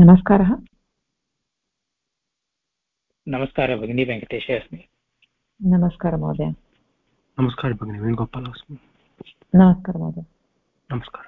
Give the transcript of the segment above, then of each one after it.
नमस्कारः। नमस्कारः भगिनी, वेङ्कटेशः अस्मि। नमस्कारः महोदय। नमस्कारः भगिनी, वेणुगोपालः अस्मि। नमस्कारः महोदय। नमस्कारः।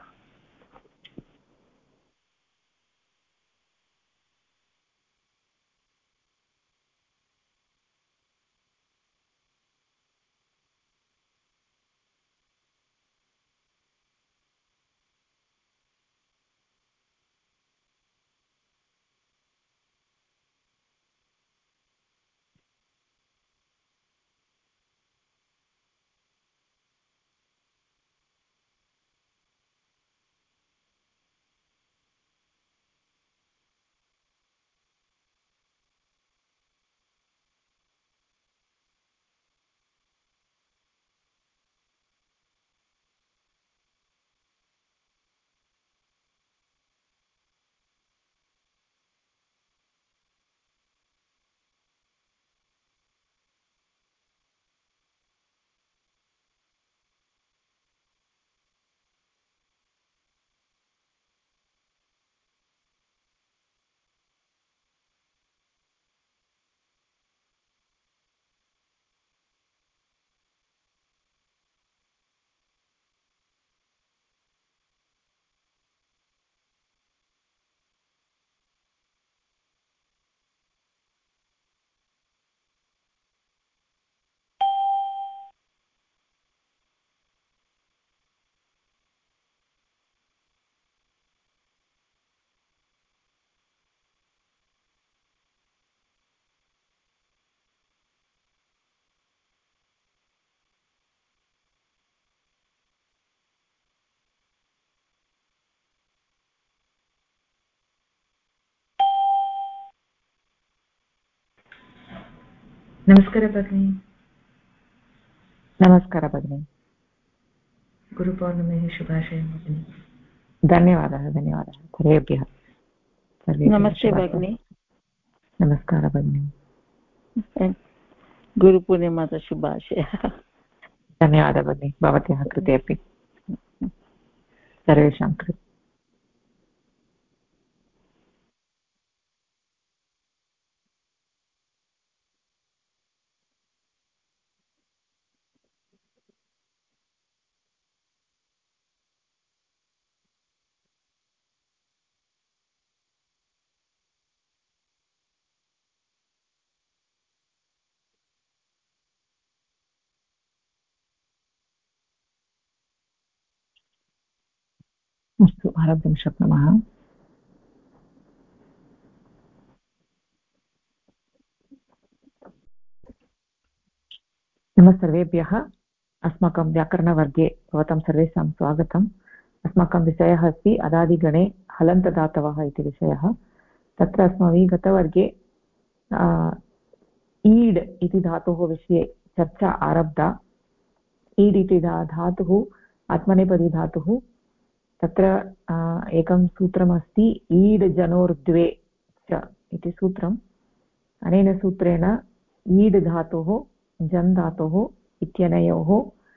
नमस्कारः भगिनी। नमस्कारः भगिनी। गुरुपौर्णमेः शुभाशयः भगिनी। धन्यवादः धन्यवादः सर्वेभ्यः। नमस्ते भगिनी। नमस्कारः भगिनी। गुरुपूर्णिमातः शुभाशयः। धन्यवादः भगिनी, भवत्याः कृते अपि, सर्वेषां कृते। अस्तु, आरब्धुं शक्नुमः। नमः सर्वेभ्यः। अस्माकं व्याकरणवर्गे भवतां सर्वेषां स्वागतम्। अस्माकं विषयः अस्ति अदादिगणे हलन्तदातवः इति विषयः। तत्र अस्माभिः गतवर्गे ईड् इति धातोः विषये चर्चा आरब्धा। ईड् इति धातुः आत्मनेपदी धातुः। तत्र एकं सूत्रमस्ति, ईड् जनोर्द्वे च इति सूत्रम्। अनेन सूत्रेण ईड् धातोः जन् धातोः इत्यनयोः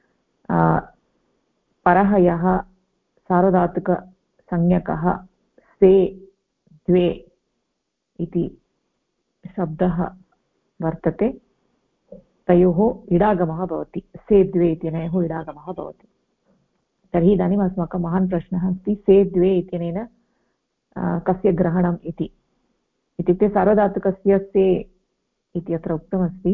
परः यः सार्वधातुकसंज्ञकः से द्वे इति शब्दः वर्तते, तयोः इडागमः भवति। से द्वे इत्यनयोः इडागमः भवति। तर्हि इदानीम् अस्माकं महान् प्रश्नः अस्ति, से द्वे इत्यनेन कस्य ग्रहणम् इति। इत्युक्ते सार्वधातुकस्य से इति अत्र उक्तमस्ति।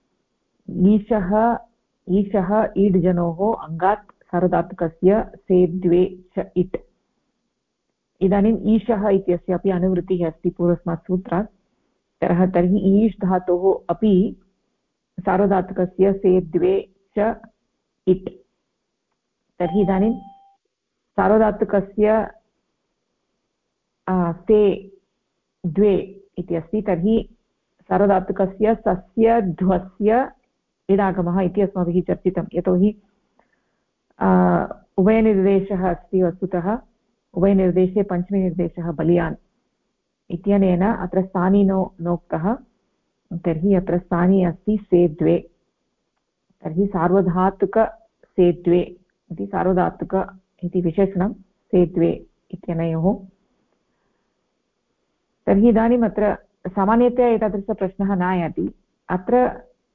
ईशः ईड् जनोः अङ्गात् सार्वधातुकस्य से द्वे च इट्। इदानीम् ईशः इत्यस्यापि अनुवृत्तिः अस्ति पूर्वस्मात् सूत्रात्। तर्हि ईश् धातोः अपि सार्वधातुकस्य से द्वे च इट्। तर्हि इदानीं सार्वधातुकस्य से द्वे इति अस्ति, तर्हि सार्वधातुकस्य सस्य ध्वस्य इडागमः इति अस्माभिः चर्चितं। यतोहि उभयनिर्देशः अस्ति वस्तुतः। उभयनिर्देशे पञ्चमीनिर्देशः बलियान् इत्यनेन अत्र स्थानी नोक्तः। तर्हि अत्र स्थानी अस्ति से द्वे। तर्हि सार्वधातुक से द्वे इति सार्वधातुक इति विशेषणं से द्वे इत्यनयोः तर्हि इदानीम् अत्र सामान्यतया एतादृशप्रश्नः न आयाति। अत्र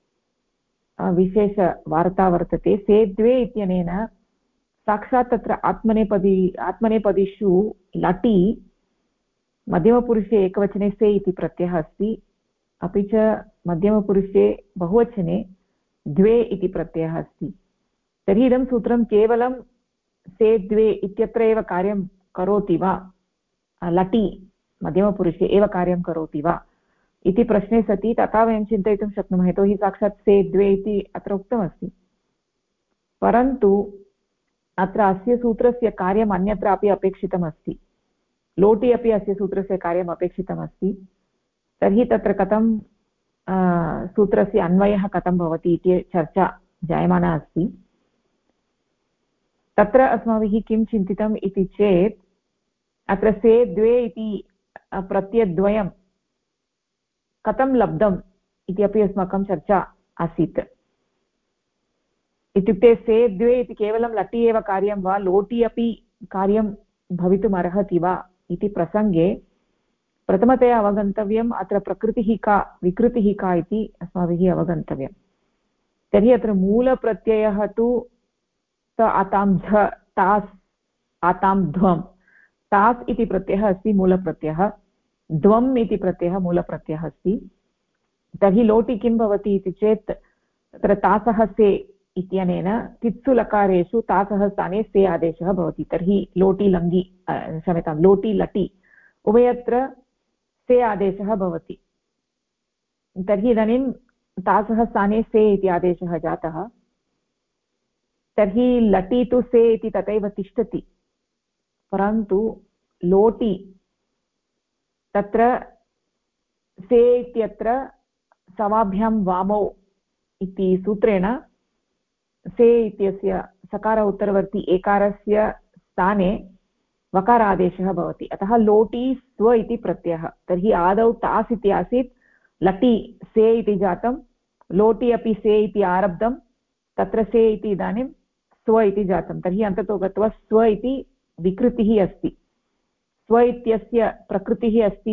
विशेषवार्ता वर्तते। से द्वे इत्यनेन साक्षात् तत्र आत्मनेपदिषु लटि मध्यमपुरुषे एकवचने से इति प्रत्ययः अस्ति, अपि च मध्यमपुरुषे बहुवचने द्वे इति प्रत्ययः अस्ति। तर्हि इदं सूत्रं केवलं से द्वे इत्यत्र एव कार्यं करोति वा, लटि मध्यमपुरुषे एव कार्यं करोति वा इति प्रश्ने सति तथा वयं चिन्तयितुं शक्नुमः, यतोहि साक्षात् से द्वे इति अत्र उक्तमस्ति। परन्तु अत्र अस्य सूत्रस्य कार्यम् अन्यत्रापि अपेक्षितमस्ति, लोटि अपि अस्य सूत्रस्य कार्यम् अपेक्षितमस्ति। तर्हि तत्र कथं सूत्रस्य अन्वयः कथं भवति इति चर्चा जायमाना अस्ति। तत्र अस्माभिः किं चिन्तितम् इति चेत् अत्र से द्वे इति प्रत्ययद्वयं कथं लब्धम् इति अपि अस्माकं चर्चा आसीत्। इत्युक्ते से द्वे इति केवलं लटि एव कार्यं वा, लोटि अपि कार्यं भवितुम् अर्हति वा इति प्रसङ्गे प्रथमतया अवगन्तव्यम् अत्र प्रकृतिः का विकृतिः का इति अस्माभिः अवगन्तव्यम्। तर्हि अत्र मूलप्रत्ययः तु त आतां झ तास् आतां ध्वं, तास् इति प्रत्ययः अस्ति मूलप्रत्ययः, द्वम् इति प्रत्ययः मूलप्रत्ययः अस्ति। तर्हि लोटि किं भवति इति चेत् तत्र तासः से इत्यनेन तित्सु लकारेषु तासः स्थाने से आदेशः भवति। तर्हि लोटि लङ्गि क्षम्यतां लोटि लटि उभयत्र से आदेशः भवति। तर्हि इदानीं तासः स्थाने से इति आदेशः जातः, तर्हि लटि तु से इति तथैव तिष्ठति, परन्तु लोटि तत्र से इत्यत्र सवाभ्यां वामौ इति सूत्रेण से इत्यस्य सकार उत्तरवर्ती एकारस्य स्थाने वकारादेशः भवति। अतः लोटि स्व इति प्रत्ययः। तर्हि आदौ तास् इति आसीत्, लटि से इति जातं, लोटि अपि से इति आरब्धं, तत्र से इति इदानीं स्व इति जातं। तर्हि अन्ततो गत्वा स्व इति विकृतिः अस्ति, स्व इत्यस्य प्रकृतिः अस्ति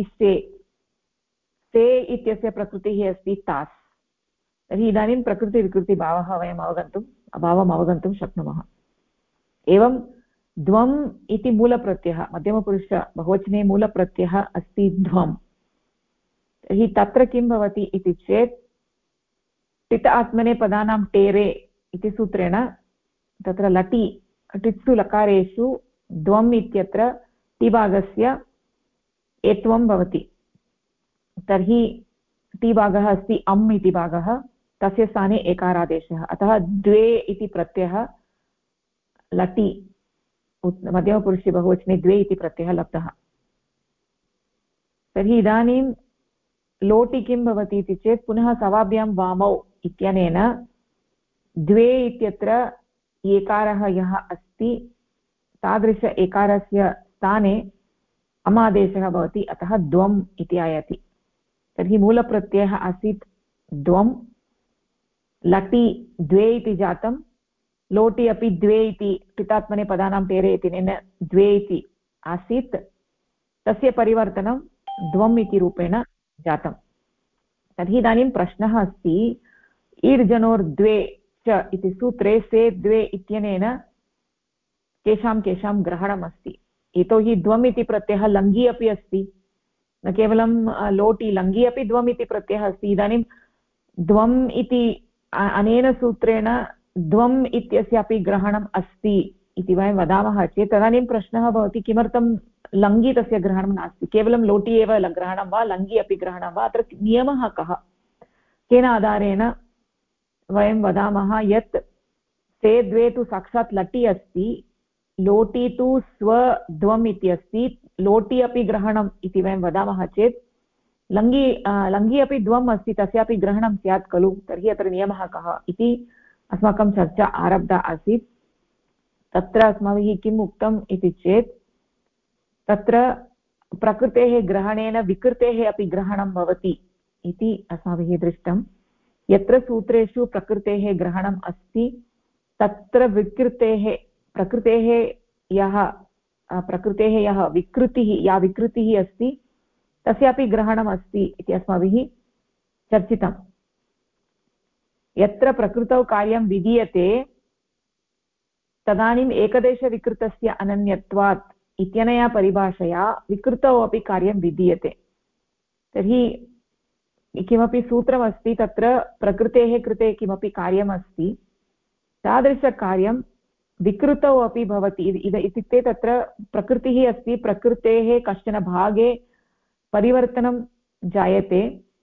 से इत्यस्य प्रकृतिः अस्ति तास्। तर्हि इदानीं प्रकृतिविकृतिभावः वयम् अवगन्तुं शक्नुमः। एवं ध्वम् इति मूलप्रत्ययः, मध्यमपुरुष बहुवचने मूलप्रत्ययः अस्ति ध्वम्। तर्हि तत्र किं भवति इति चेत् टित् आत्मने पदानां टेरे इति सूत्रेण तत्र लटि टित्सु लकारेषु द्वम् इत्यत्र टिभागस्य एत्वं भवति। तर्हि टिभागः अस्ति अम् इति भागः, तस्य स्थाने एकारादेशः, अतः द्वे इति प्रत्ययः लटि मध्यमपुरुषे बहुवचने द्वे इति प्रत्ययः लब्धः। तर्हि इदानीं लोटि किं भवति इति चेत् पुनः सवाभ्यां वामौ इत्यनेन द्वे इत्यत्र एकारः यः अस्ति तादृश एकारस्य स्थाने अमादेशः भवति, अतः द्वम् इति आयाति। तर्हि मूलप्रत्ययः आसीत् द्वम्, लटि द्वे इति जातं, लोटि अपि द्वे इति टितात्मने पदानां टेरे इत्यनेन द्वे इति आसीत्, तस्य परिवर्तनं द्वम् इति रूपेण जातं। तर्हि इदानीं प्रश्नः अस्ति, ईर्जनोर्द्वे च इति सूत्रे से द्वे इत्यनेन केषां ग्रहणम् अस्ति। यतोहि द्वम् इति प्रत्ययः लङ्घि अपि अस्ति, न केवलं लोटि लङ्घि अपि द्वम् इति प्रत्ययः अस्ति। इदानीं द्वम् इति अनेन सूत्रेण द्वम् इत्यस्यापि ग्रहणम् अस्ति इति वयं वदामः चेत् तदानीं प्रश्नः भवति, किमर्थं लङ्घि तस्य ग्रहणं नास्ति, केवलं लोटि एव ग्रहणं वा लङ्घि अपि ग्रहणं वा, अत्र नियमः कः, केन आधारेण वयं वदामः यत् ते द्वे तु साक्षात् लटि अस्ति, लोटि तु स्वद्वम् इति अस्ति, लोटि अपि ग्रहणम् इति वयं वदामः चेत् लङ्घि अपि द्वम् अस्ति, तस्यापि ग्रहणं स्यात् खलु, तर्हि अत्र नियमः कः इति अस्माकं चर्चा आरब्धा आसीत्। तत्र अस्माभिः किम् उक्तम् इति चेत् तत्र प्रकृतेः ग्रहणेन विकृतेः अपि ग्रहणं भवति इति अस्माभिः दृष्टं। यत्र सूत्रेषु प्रकृतेः ग्रहणम् अस्ति तत्र प्रकृतेः या विकृतिः अस्ति तस्यापि ग्रहणम् अस्ति इति अस्माभिः चर्चितम्। यत्र प्रकृतौ कार्यं विधीयते तदानीम् एकदेशविकृतस्य अनन्यत्वात् इत्यनया परिभाषया विकृतौ अपि कार्यं विधीयते। तर्हि किमपि सूत्रमस्ति, तत्र प्रकृतेः कृते किमपि कार्यमस्ति, तादृशकार्यं विकृतौ अपि भवति। इत्युक्ते तत्र प्रकृतिः अस्ति, प्रकृतेः कश्चन भागे परिवर्तनं जायते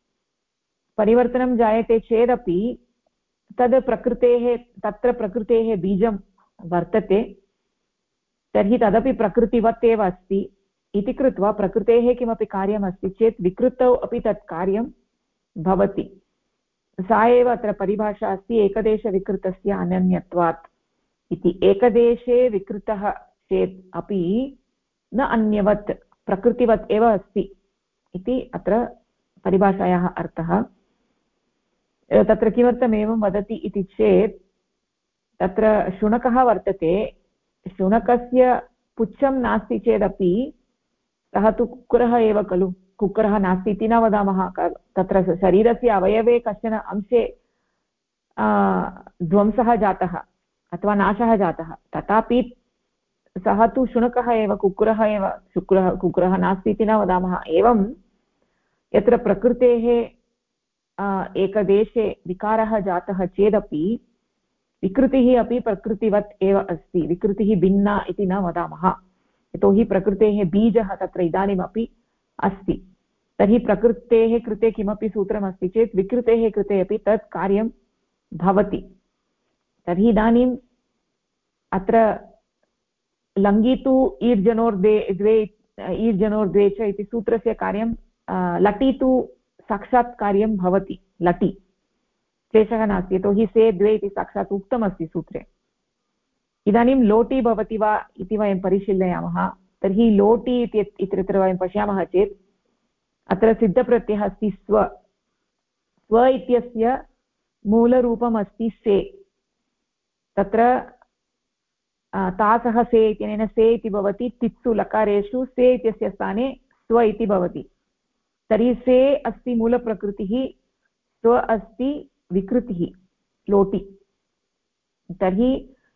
चेदपि तद् तत्र प्रकृतेः बीजं वर्तते, तर्हि तदपि प्रकृतिवत् एव अस्ति इति कृत्वा प्रकृतेः किमपि कार्यमस्ति चेत् विकृतौ अपि तत् कार्यं भवति। सा एव अत्र परिभाषा अस्ति, एकदेशविकृतस्य अनन्यत्वात् इति। एकदेशे विकृतः चेत् अपि न अन्यवत्, प्रकृतिवत् एव अस्ति इति अत्र परिभाषायाः अर्थः। तत्र किमर्थम् एवं वदति इति चेत्, तत्र शुनकः वर्तते, शुनकस्य पुच्छं नास्ति चेदपि सः तु कुक्कुरः एव खलु, कुक्कुरः नास्ति इति न वदामः। तत्र शरीरस्य अवयवे कश्चन अंशे ध्वंसः जातः अथवा नाशः जातः, तथापि सः तु शुनकः एव, कुक्कुरः एव, कुक्कुरः नास्ति इति न वदामः। एवं यत्र प्रकृतेः एकदेशे विकारः जातः चेदपि विकृतिः अपि प्रकृतिवत् एव अस्ति, विकृतिः भिन्ना इति न वदामः, यतोहि प्रकृतेः बीजः तत्र इदानीमपि अस्ति। तर्हि प्रकृतेः कृते किमपि सूत्रमस्ति चेत् विकृतेः कृते अपि तत् कार्यं भवति। तर्हि इदानीम् अत्र लङ्घि तु ईर्जनोर्द्वे च इति सूत्रस्य कार्यं, लटि तु साक्षात् कार्यं भवति, लटि क्लेशः नास्ति, यतोहि से द्वे इति साक्षात् उक्तमस्ति सूत्रे। इदानीं लोटि भवति वा इति वयं परिशीलयामः। तर्हि लोटि इत्यत्र वयं पश्यामः चेत् अत्र सिद्धप्रत्ययः अस्ति स्व। स्व इत्यस्य मूलरूपम् अस्ति से। तत्र तासः से इत्यनेन से इति भवति, तित्सु लकारेषु से इत्यस्य स्थाने स्व इति भवति। तर्हि से अस्ति मूलप्रकृतिः, स्व अस्ति विकृतिः, लोटि। तर्हि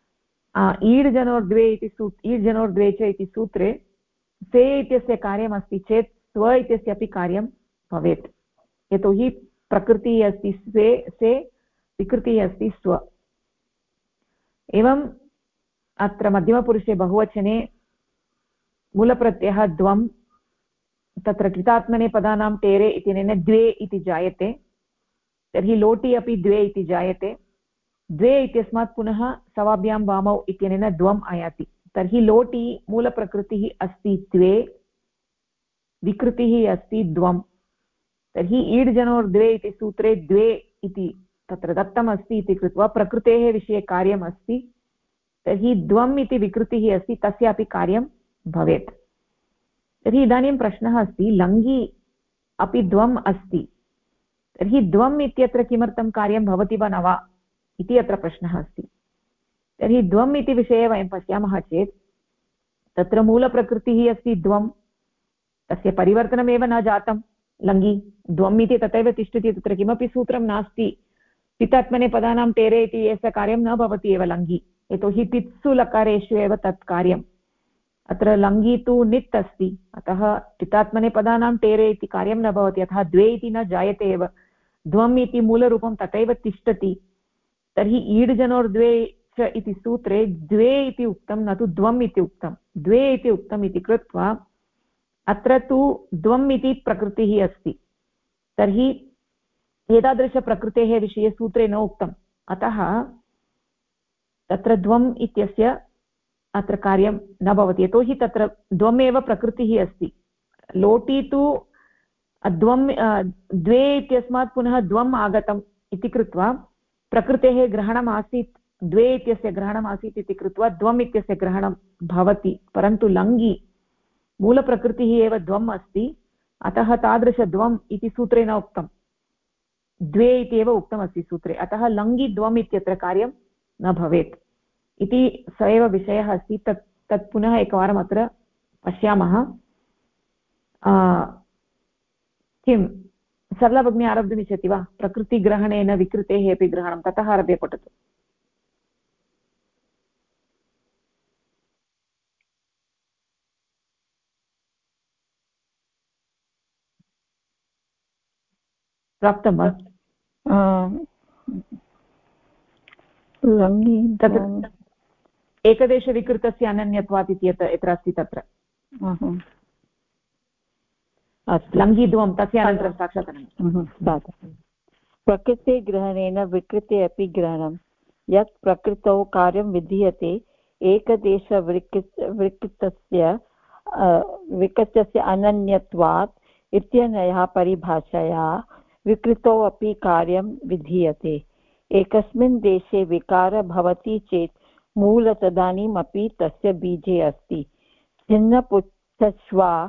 ईड्जनोर्द्वे च इति सूत्रे से इत्यस्य कार्यमस्ति चेत् स्व इत्यस्य अपि कार्यं भवेत्, यतोहि प्रकृतिः अस्ति से, विकृतिः अस्ति स्व। एवम् अत्र मध्यमपुरुषे बहुवचने मूलप्रत्ययः द्वम्, तत्र कृतात्मने पदानां टेरे इत्यनेन द्वे इति जायते। तर्हि लोटि अपि द्वे इति जायते। द्वे इत्यस्मात् पुनः सवाभ्यां वामौ इत्यनेन द्वम् आयाति। तर्हि लोटि मूलप्रकृतिः अस्ति द्वे, विकृतिः अस्ति द्वम्। तर्हि ईड्जनोर्द्वे इति सूत्रे द्वे इति तत्र दत्तमस्ति इति कृत्वा प्रकृतेः विषये कार्यम् अस्ति, तर्हि द्वम् इति विकृतिः अस्ति, तस्यापि कार्यं भवेत्। तर्हि इदानीं प्रश्नः अस्ति, लङ्घि अपि द्वम् अस्ति, तर्हि द्वम् इत्यत्र किमर्थं कार्यं भवति वा न वा इति अत्र प्रश्नः अस्ति। तर्हि द्वम् इति विषये वयं पश्यामः चेत् तत्र मूलप्रकृतिः अस्ति द्वम्, तस्य परिवर्तनमेव न जातं। लङ्घि द्वम् इति तथैव तिष्ठति, तत्र किमपि सूत्रं नास्ति। तितात्मने पदानां टेरे इति यस्य कार्यं न भवति एव लङ्घि, यतोहि तित्सु लकारेषु एव तत् कार्यम्। अत्र लङ्घि तु नित् अस्ति, अतः तितात्मने पदानां टेरे इति कार्यं न भवति, अतः द्वे इति न जायते एव। द्वम् इति मूलरूपं तथैव तिष्ठति। तर्हि ईड्जनोर्द्वे च इति सूत्रे द्वे इति उक्तं, न तु द्वम् इति उक्तं। द्वे इति उक्तम् इति कृत्वा अत्र तु द्वम् इति प्रकृतिः अस्ति, तर्हि एतादृशप्रकृतेः विषये सूत्रे न उक्तम्, अतः तत्र द्वम् इत्यस्य अत्र कार्यं न भवति, यतोहि तत्र द्वमेव प्रकृतिः अस्ति। लोटि तु द्वम् द्वे इत्यस्मात् पुनः द्वम् आगतम् इति कृत्वा प्रकृतेः ग्रहणम् आसीत्, द्वे इत्यस्य ग्रहणम् आसीत् इति कृत्वा द्वम् इत्यस्य ग्रहणं भवति। परन्तु लङ्घि मूलप्रकृतिः एव द्वम् अस्ति, अतः तादृशद्वम् इति सूत्रे न उक्तं, द्वे इति एव उक्तमस्ति सूत्रे, अतः लङ्घि द्वम् इत्यत्र कार्यं न भवेत् इति स एव विषयः अस्ति। तत् पुनः एकवारम् अत्र पश्यामः। किं सरला भगिनी आरब्धुमिच्छति वा? प्रकृतिग्रहणेन विकृतेः अपि ग्रहणं, ततः आरभ्य पठतु। प्राप्तं वा? तत्र एकदेशविकृतस्य अनन्यत्वात् इति यत्र अस्ति तत्र लङ्घिद्वं तस्य अनन्तरं साक्षात् प्रकृतिग्रहणेन विकृते अपि ग्रहणं यत् प्रकृतौ कार्यं विधीयते विकृतस्य अनन्यत्वात् इत्यनया परिभाषया विकृतौ अपि कार्यं विधीयते। एकस्मिन् देशे विकारः भवति चेत् मूल तदानीमपि तस्य बीजे अस्ति। छिन्नपुच्छश्वा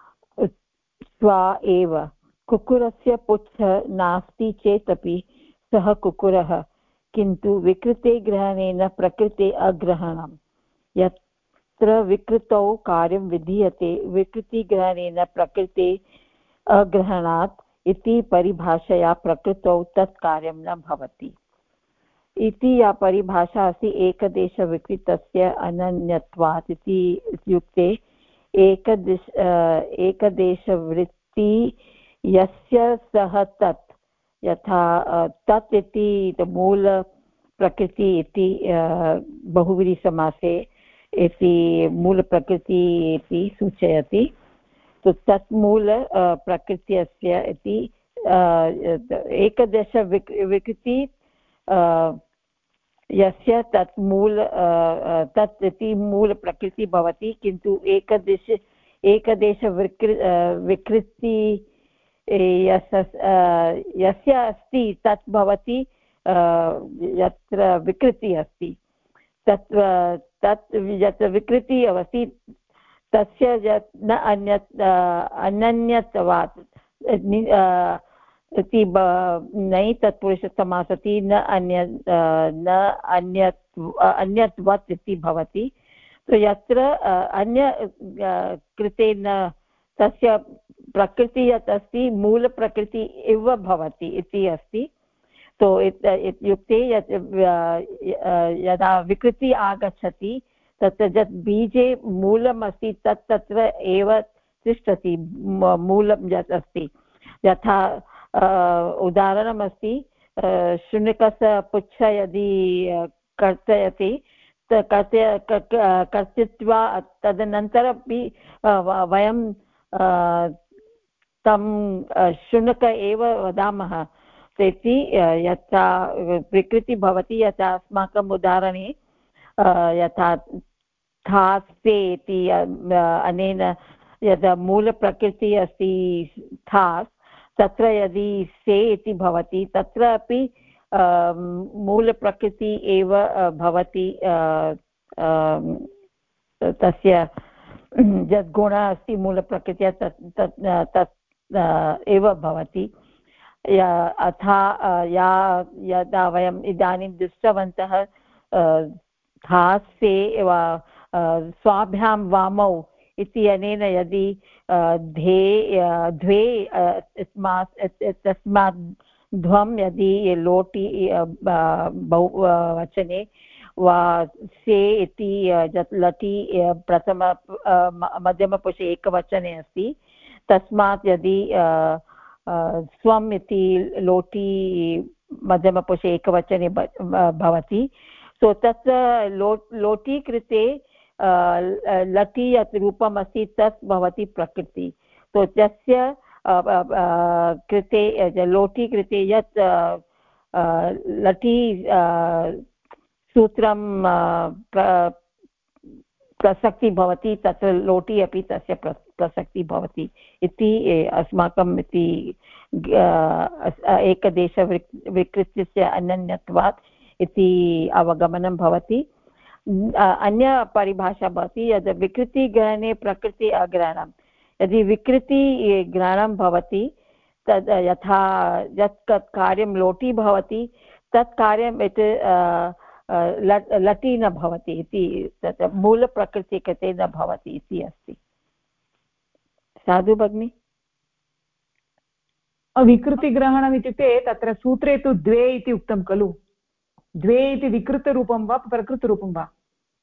एव कुक्कुरस्य पुच्छः नास्ति चेदपि सः कुक्कुरः, किन्तु विकृते ग्रहणेन प्रकृते अग्रहणं। यत्र विकृतौ कार्यं विधीयते विकृतिग्रहणेन प्रकृते अग्रहणात् इति परिभाषया प्रकृतौ तत् कार्यं न भवति इति या परिभाषा अस्ति एकदेशविकृतस्य अनन्यत्वात् इति इत्युक्ते एकदेशवृत्ति यस्य सः तत्, यथा तत् इति मूल प्रकृति इति बहुव्रीहिसमासे इति मूलप्रकृति इति सूचयति। तो तत् मूल प्रकृत्यस्य इति एकदेशविकृति यस्य तत् मूल तत् इति मूलप्रकृति भवति, किन्तु एकदेशविकृति यस्य अस्ति तत् भवति यत्र विकृति अस्ति तत् यत्र विकृति अस्ति तस्य न अनन्यत्वात् इति नै तत्पुरुषसमासति न अन्यत्वत् इति भवति। तो यत्र अन्य कृते न तस्य प्रकृति यत् अस्ति मूलप्रकृति इव भवति इति अस्ति। तो इत्युक्ते यदा विकृति आगच्छति तत्र यत् बीजे मूलमस्ति तत् तत्र एव तिष्ठति, मूलं यत् अस्ति। यथा उदाहरणमस्ति, शुनकस्य पुच्छ यदि कर्तयति कर्तयित्वा तदनन्तरमपि वयं तं शुनक एव वदामः इति यथा विकृति भवति। यथा अस्माकम् उदाहरणे यथा थास्ते इति अनेन यद् मूलप्रकृतिः अस्ति थास्, तत्र यदि से इति भवति तत्र अपि मूलप्रकृति एव भवति, तस्य यद् गुणः अस्ति मूलप्रकृत्या तत् एव भवति। अथा यदा वयम् इदानीं दृष्टवन्तः धास्ये स्वाभ्यां वामौ इति अनेन यदि द्वे तस्मात् ध्वं यदि लोटि बहुवचने वा से इति लटि प्रथम मध्यमपुरुषे एकवचने अस्ति, तस्मात् यदि स्वम् इति लोटि मध्यमपुरुषे एकवचने भवति, तो तत्र लोटि कृते लटि यत् रूपम् अस्ति तत् भवति प्रकृति। तो तस्य कृते लोटि कृते यत् लटि सूत्रं प्रसक्ति भवति तत्र लोटि अपि तस्य प्रसक्ति भवति इति अस्माकम् इति एकदेशविकृतस्य अनन्यत्वात् इति अवगमनं भवति। अन्य परिभाषा भवति यद् विकृतिग्रहणे प्रकृति अग्रहणं। यदि विकृतिग्रहणं भवति तद् यथा यत् कार्यं लोटि भवति तत् कार्यं लटि न भवति इति, तत् मूलप्रकृति कृते न भवति इति अस्ति। साधु भगिनी? विकृतिग्रहणम् इत्युक्ते तत्र सूत्रे तु द्वे इति उक्तं खलु द्वे इति विकृतरूपं वा प्रकृतरूपं वा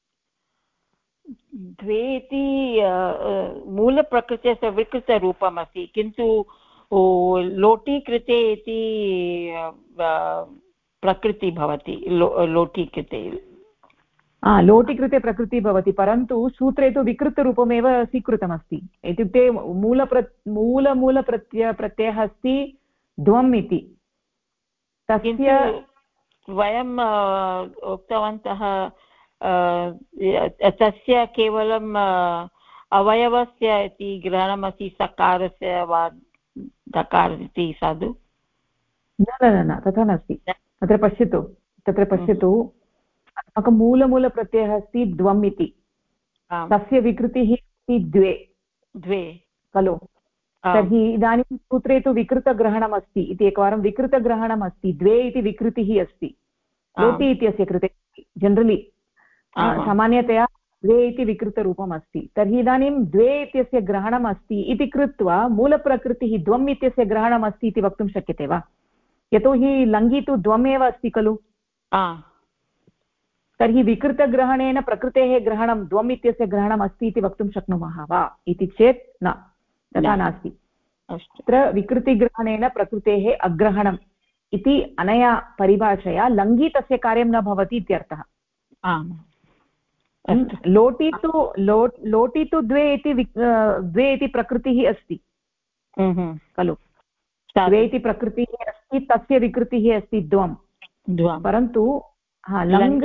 द्वे इति मूलप्रकृतेः विकृतरूपम् अस्ति किन्तु लोटी कृते इति प्रकृति भवति लोटी कृते लोटि कृते प्रकृतिः भवति परन्तु सूत्रे तु विकृतरूपमेव स्वीकृतमस्ति इत्युक्ते प्रत्ययः अस्ति द्वम् इति तस्य वयं उक्तवन्तः तस्य केवलम् अवयवस्य इति ग्रहणमस्ति सकारस्य वा दकार इति साधु न तथा नास्ति तत्र पश्यतु अस्माकं मूलप्रत्ययः अस्ति द्वम् इति तस्य विकृतिः अस्ति द्वे खलु तर्हि इदानीं सूत्रे तु विकृतग्रहणम् अस्ति इति एकवारं विकृतग्रहणम् अस्ति द्वे इति विकृतिः अस्ति लोटि इत्यस्य कृते जनरलि सामान्यतया द्वे इति विकृतरूपम् अस्ति तर्हि इदानीं द्वे इत्यस्य ग्रहणम् अस्ति इति कृत्वा मूलप्रकृतिः द्वम् इत्यस्य ग्रहणम् अस्ति इति वक्तुं शक्यते वा यतोहि लङ्घि तु द्वमेव अस्ति खलु तर्हि विकृतग्रहणेन प्रकृतेः ग्रहणं द्वम् इत्यस्य ग्रहणम् अस्ति इति वक्तुं शक्नुमः वा इति चेत् न तथा नास्ति तत्र विकृतिग्रहणेन प्रकृतेः अग्रहणम् इति अनया परिभाषया लङ्घि तस्य कार्यं न भवति इत्यर्थः लोटि तु द्वे इति प्रकृतिः अस्ति खलु द्वे इति प्रकृतिः अस्ति तस्य विकृतिः अस्ति द्वम् परन्तु लङ्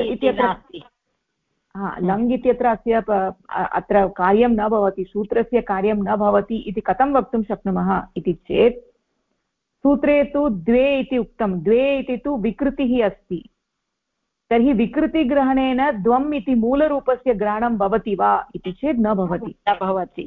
इत्यत्र अस्य अत्र कार्यं न भवति सूत्रस्य कार्यं न भवति इति कथं वक्तुं शक्नुमः इति चेत् सूत्रे तु द्वे इति उक्तं द्वे इति तु विकृतिः अस्ति तर्हि विकृतिग्रहणेन द्वम् इति मूलरूपस्य ग्रहणं भवति वा इति चेत् न भवति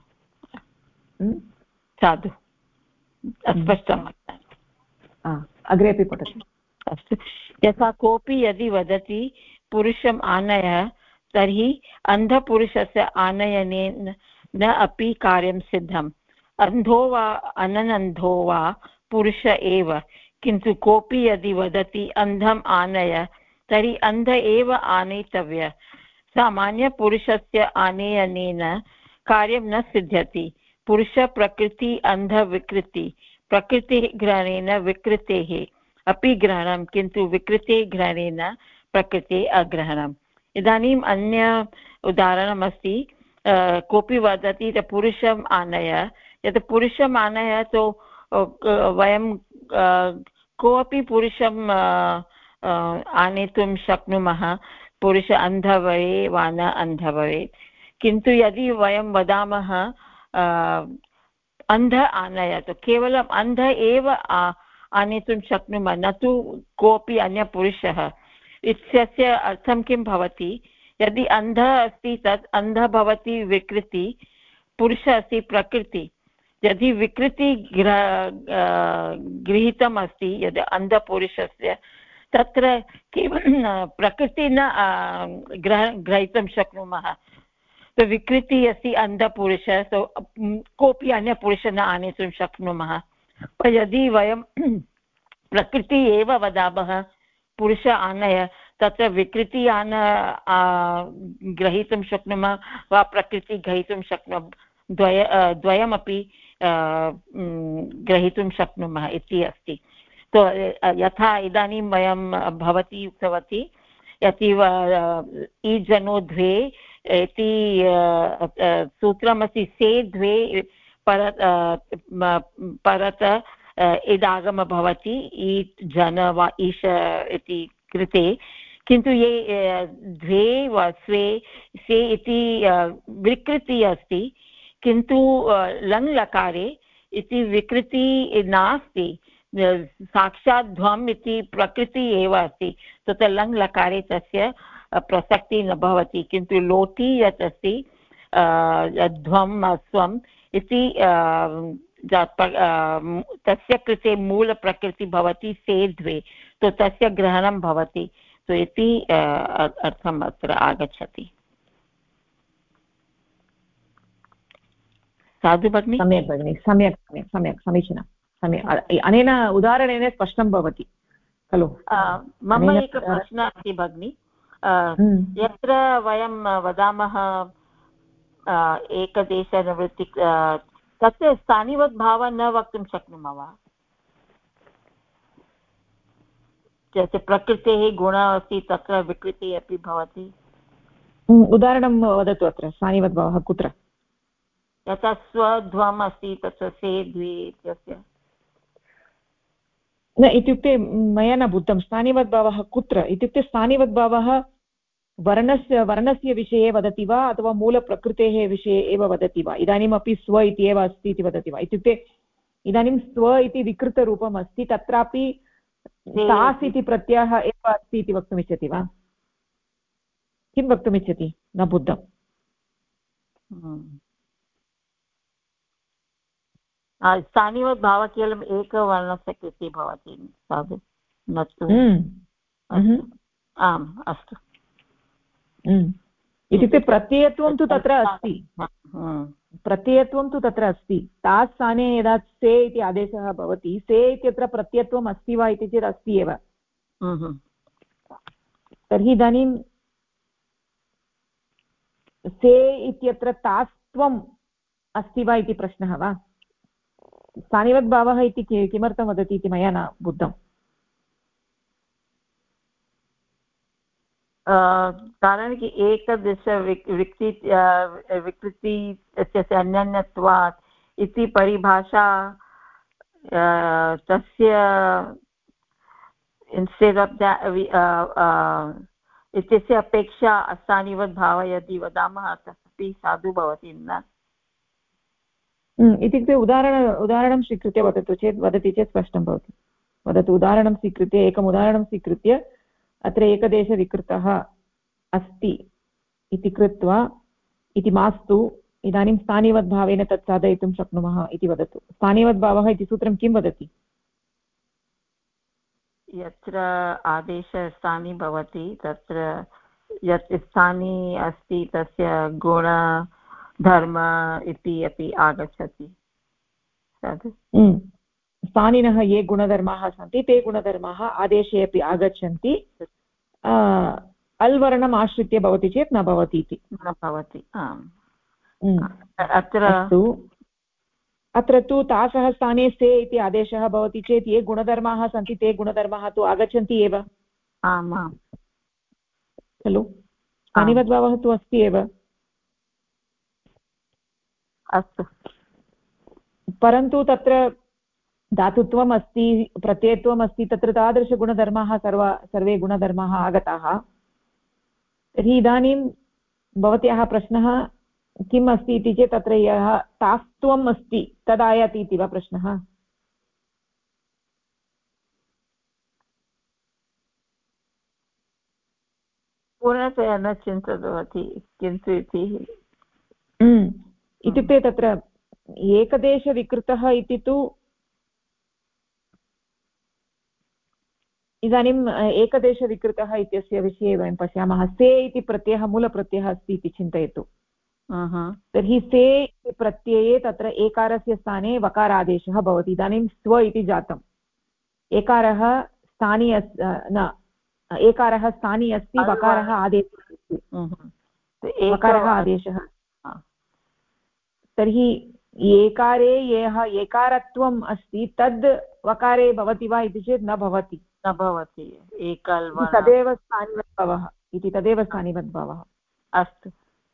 साधु स्पष्टम् अग्रेपि पठतु अस्तु यथा कोऽपि यदि वदति पुरुषम् आनय तर्हि अन्धपुरुषस्य आनयनेन न अपि कार्यं सिद्धम् अन्धो वा अनन्धो वा पुरुष एव किन्तु कोऽपि यदि वदति अन्धम् आनय तर्हि अन्ध एव आनेतव्य सामान्यपुरुषस्य आनयनेन कार्यं न सिद्ध्यति पुरुषप्रकृति अन्धविकृति प्रकृतेः ग्रहणेन विकृतेः अपि ग्रहणं किन्तु विकृते ग्रहणेन प्रकृते अग्रहणम् इदानीम् अन्य उदाहरणमस्ति कोऽपि वदति पुरुषम् आनय यत् पुरुषम् आनय तो वयं कोऽपि पुरुषम् आनेतुं शक्नुमः पुरुष अन्ध भवेत् वा न अन्ध भवेत् किन्तु यदि वयं वदामः अन्ध आनयतु केवलम् अन्ध एव आनेतुं शक्नुमः न तु कोऽपि अन्यपुरुषः इत्यस्य अर्थं किं भवति यदि अन्धः अस्ति तत् अन्धः भवति विकृति पुरुषः अस्ति प्रकृति यदि विकृति गृहीतम् अस्ति यदि अन्धपुरुषस्य तत्र केवलं प्रकृति न ग्रहीतुं शक्नुमः तो विकृति अस्ति अन्धपुरुषः तो कोऽपि अन्यपुरुषः न आनेतुं शक्नुमः यदि वयं प्रकृति एव वदामः पुरुष आनय तत्र विकृति ग्रहीतुं शक्नुमः वा प्रकृति ग्रहीतुं शक्नुमः द्वयमपि ग्रहीतुं शक्नुमः इति अस्ति तो यथा इदानीं वयं भवती उक्तवती यदि ईजनो द्वे इति सूत्रमस्ति से द्वे परत इदागम भवति ईट् जन वा ईश इति कृते किन्तु ये द्वे वा स्वे से इति विकृति अस्ति किन्तु लङ् लकारे इति विकृति नास्ति साक्षात् ध्वम् इति प्रकृति एव अस्ति तत्र लङ् लकारे तस्य प्रसक्तिः न भवति किन्तु लोटि यत् अस्ति ध्वम् स्वम् इति तस्य कृते मूलप्रकृति भवति से द्वे तो तस्य ग्रहणं भवति तो इति अर्थम् अत्र आगच्छति साधु भगिनी सम्यक् भगिनी सम्यक् सम्यक् सम्यक् समीचीनम् अनेन उदाहरणेन स्पष्टं भवति खलु। मम एकः प्रश्नः अस्ति भगिनि, यत्र वयं वदामः एकदेशनिवृत्ति, तत्र स्थानिवद् भावः न वक्तुं शक्नुमः वा? प्रकृतेः गुणः अस्ति, तत्र विकृतिः अपि भवति। उदाहरणं वदतु। अत्र स्थानिवद्भावः कुत्र? यथा स्वध्वम् अस्ति तत्र से द्वे इत्यस्य। न इत्युक्ते मया न बुद्धं स्थानिवद्भावः कुत्र इत्युक्ते स्थानिवद्भावः वर्णस्य विषये वदति वा अथवा मूलप्रकृतेः विषये एव वदति वा? इदानीमपि स्व इति एव अस्ति इति वदति वा? इत्युक्ते इदानीं स्व इति विकृतरूपम् अस्ति, तत्रापि तास् इति प्रत्ययः एव अस्ति इति वक्तुमिच्छति वा? किं वक्तुमिच्छति? न बुद्धम्। स्थानिवद्भावः केवलम् एकवर्णस्य कृते भवति तद् न तु। आम् अस्तु। इत्युक्ते प्रत्ययत्वं तु तत्र अस्ति, प्रत्ययत्वं तु तत्र अस्ति। तास् स्थाने यदा से इति आदेशः भवति, से इत्यत्र प्रत्ययत्वम् अस्ति वा इति चेत् अस्ति एव। तर्हि इदानीं से इत्यत्र तास्त्वम् अस्ति वा इति प्रश्नः वा? स्थानिवद्भावः इति किमर्थं वदति इति मया न बुद्धम्। कारणं कि एकदश विकृति इत्यस्य अन्यन्यत्वात् इति परिभाषा तस्य instead of इत्यस्य अपेक्षा स्थानिवद्भावः यदि वदामः तदपि साधु भवति न? इत्युक्ते उदाहरणं स्वीकृत्य वदति चेत् स्पष्टं भवति। वदतु। उदाहरणं स्वीकृत्य, एकम् उदाहरणं स्वीकृत्य अत्र एकदेशविकृतः अस्ति इति कृत्वा इति मास्तु, इदानीं स्थानिवद्भावेन तत् साधयितुं शक्नुमः इति वदतु। स्थानिवद्भावः इति सूत्रं किं वदति? यत्र आदेशस्थानी भवति तत्र यत् स्थानी अस्ति तस्य गुण धर्म इति अपि आगच्छति। स्थानिनः ये गुणधर्माः सन्ति ते गुणधर्माः आदेशे अपि आगच्छन्ति। अल्वर्णम् आश्रित्य भवति चेत् न भवति इति। न भवति। अत्र तु तासः स्थाने से इति आदेशः भवति चेत् ये गुणधर्माः सन्ति ते गुणधर्माः तु आगच्छन्ति एव। आमां खलु? स्थानिवद्भावः तु अस्ति एव। अस्तु। परन्तु तत्र धातुत्वम् अस्ति, प्रत्ययत्वम् अस्ति, तत्र तादृशगुणधर्माः सर्वे गुणधर्माः आगताः। तर्हि इदानीं भवत्याः प्रश्नः किम् अस्ति इति चेत् तत्र यः तास्त्वम् अस्ति तदायाति इति वा प्रश्नः? पूर्णतया न चिन्तितवती किन्तु इत्युक्ते तत्र एकदेशविकृतः इति तु इदानीम् एकदेशविकृतः इत्यस्य विषये वयं पश्यामः। से इति प्रत्ययः मूलप्रत्ययः अस्ति इति चिन्तयतु। तर्हि से इति प्रत्यये तत्र एकारस्य स्थाने वकारादेशः भवति। इदानीं स्व इति जातम्। एकारः स्थानी न, एकारः स्थानी अस्ति, वकारः आदेशः अस्ति। वकारः आदेशः। तर्हि एकारे यः एकारत्वम् अस्ति तद् वकारे भवति वा इति चेत् न भवति। न भवति। तदेव स्थानिवद्भावः इति, तदेव स्थानिवद्भावः। अस्तु।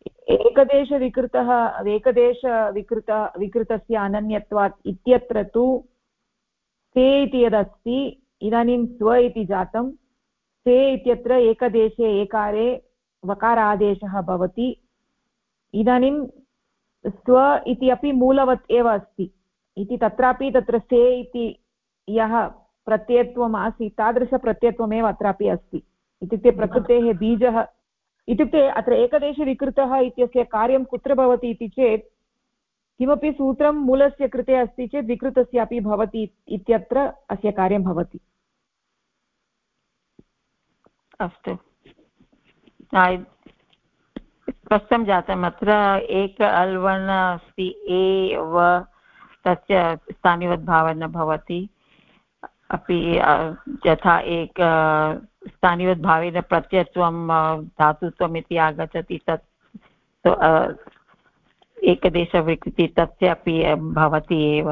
विकृतस्य अनन्यत्वात् इत्यत्र तु से इति यदस्ति, इदानीं स्व इति जातं। से इत्यत्र एकदेशे एकारे वकारादेशः भवति। इदानीं स्व इति अपि मूलवत् एव अस्ति इति, तत्रापि तत्र से इति यः प्रत्ययत्वम् आसीत् तादृशप्रत्ययत्वमेव अत्रापि अस्ति। इत्युक्ते प्रकृतेः बीजः इत्युक्ते अत्र एकदेशविकृतः इत्यस्य कार्यं कुत्र भवति इति चेत्, किमपि सूत्रं मूलस्य कृते अस्ति चेत् विकृतस्यापि भवति इत्यत्र अस्य कार्यं भवति। अस्तु, स्पष्टं जातम्। अत्र एक अल्वर्णः अस्ति, ए व तस्य स्थानिवद्भावः न भवति अपि यथा एक स्थानिवद्भावेन प्रत्ययत्वं धातुत्वम् इति आगच्छति तत् एकदेशविकृतिः तस्य अपि भवति एव।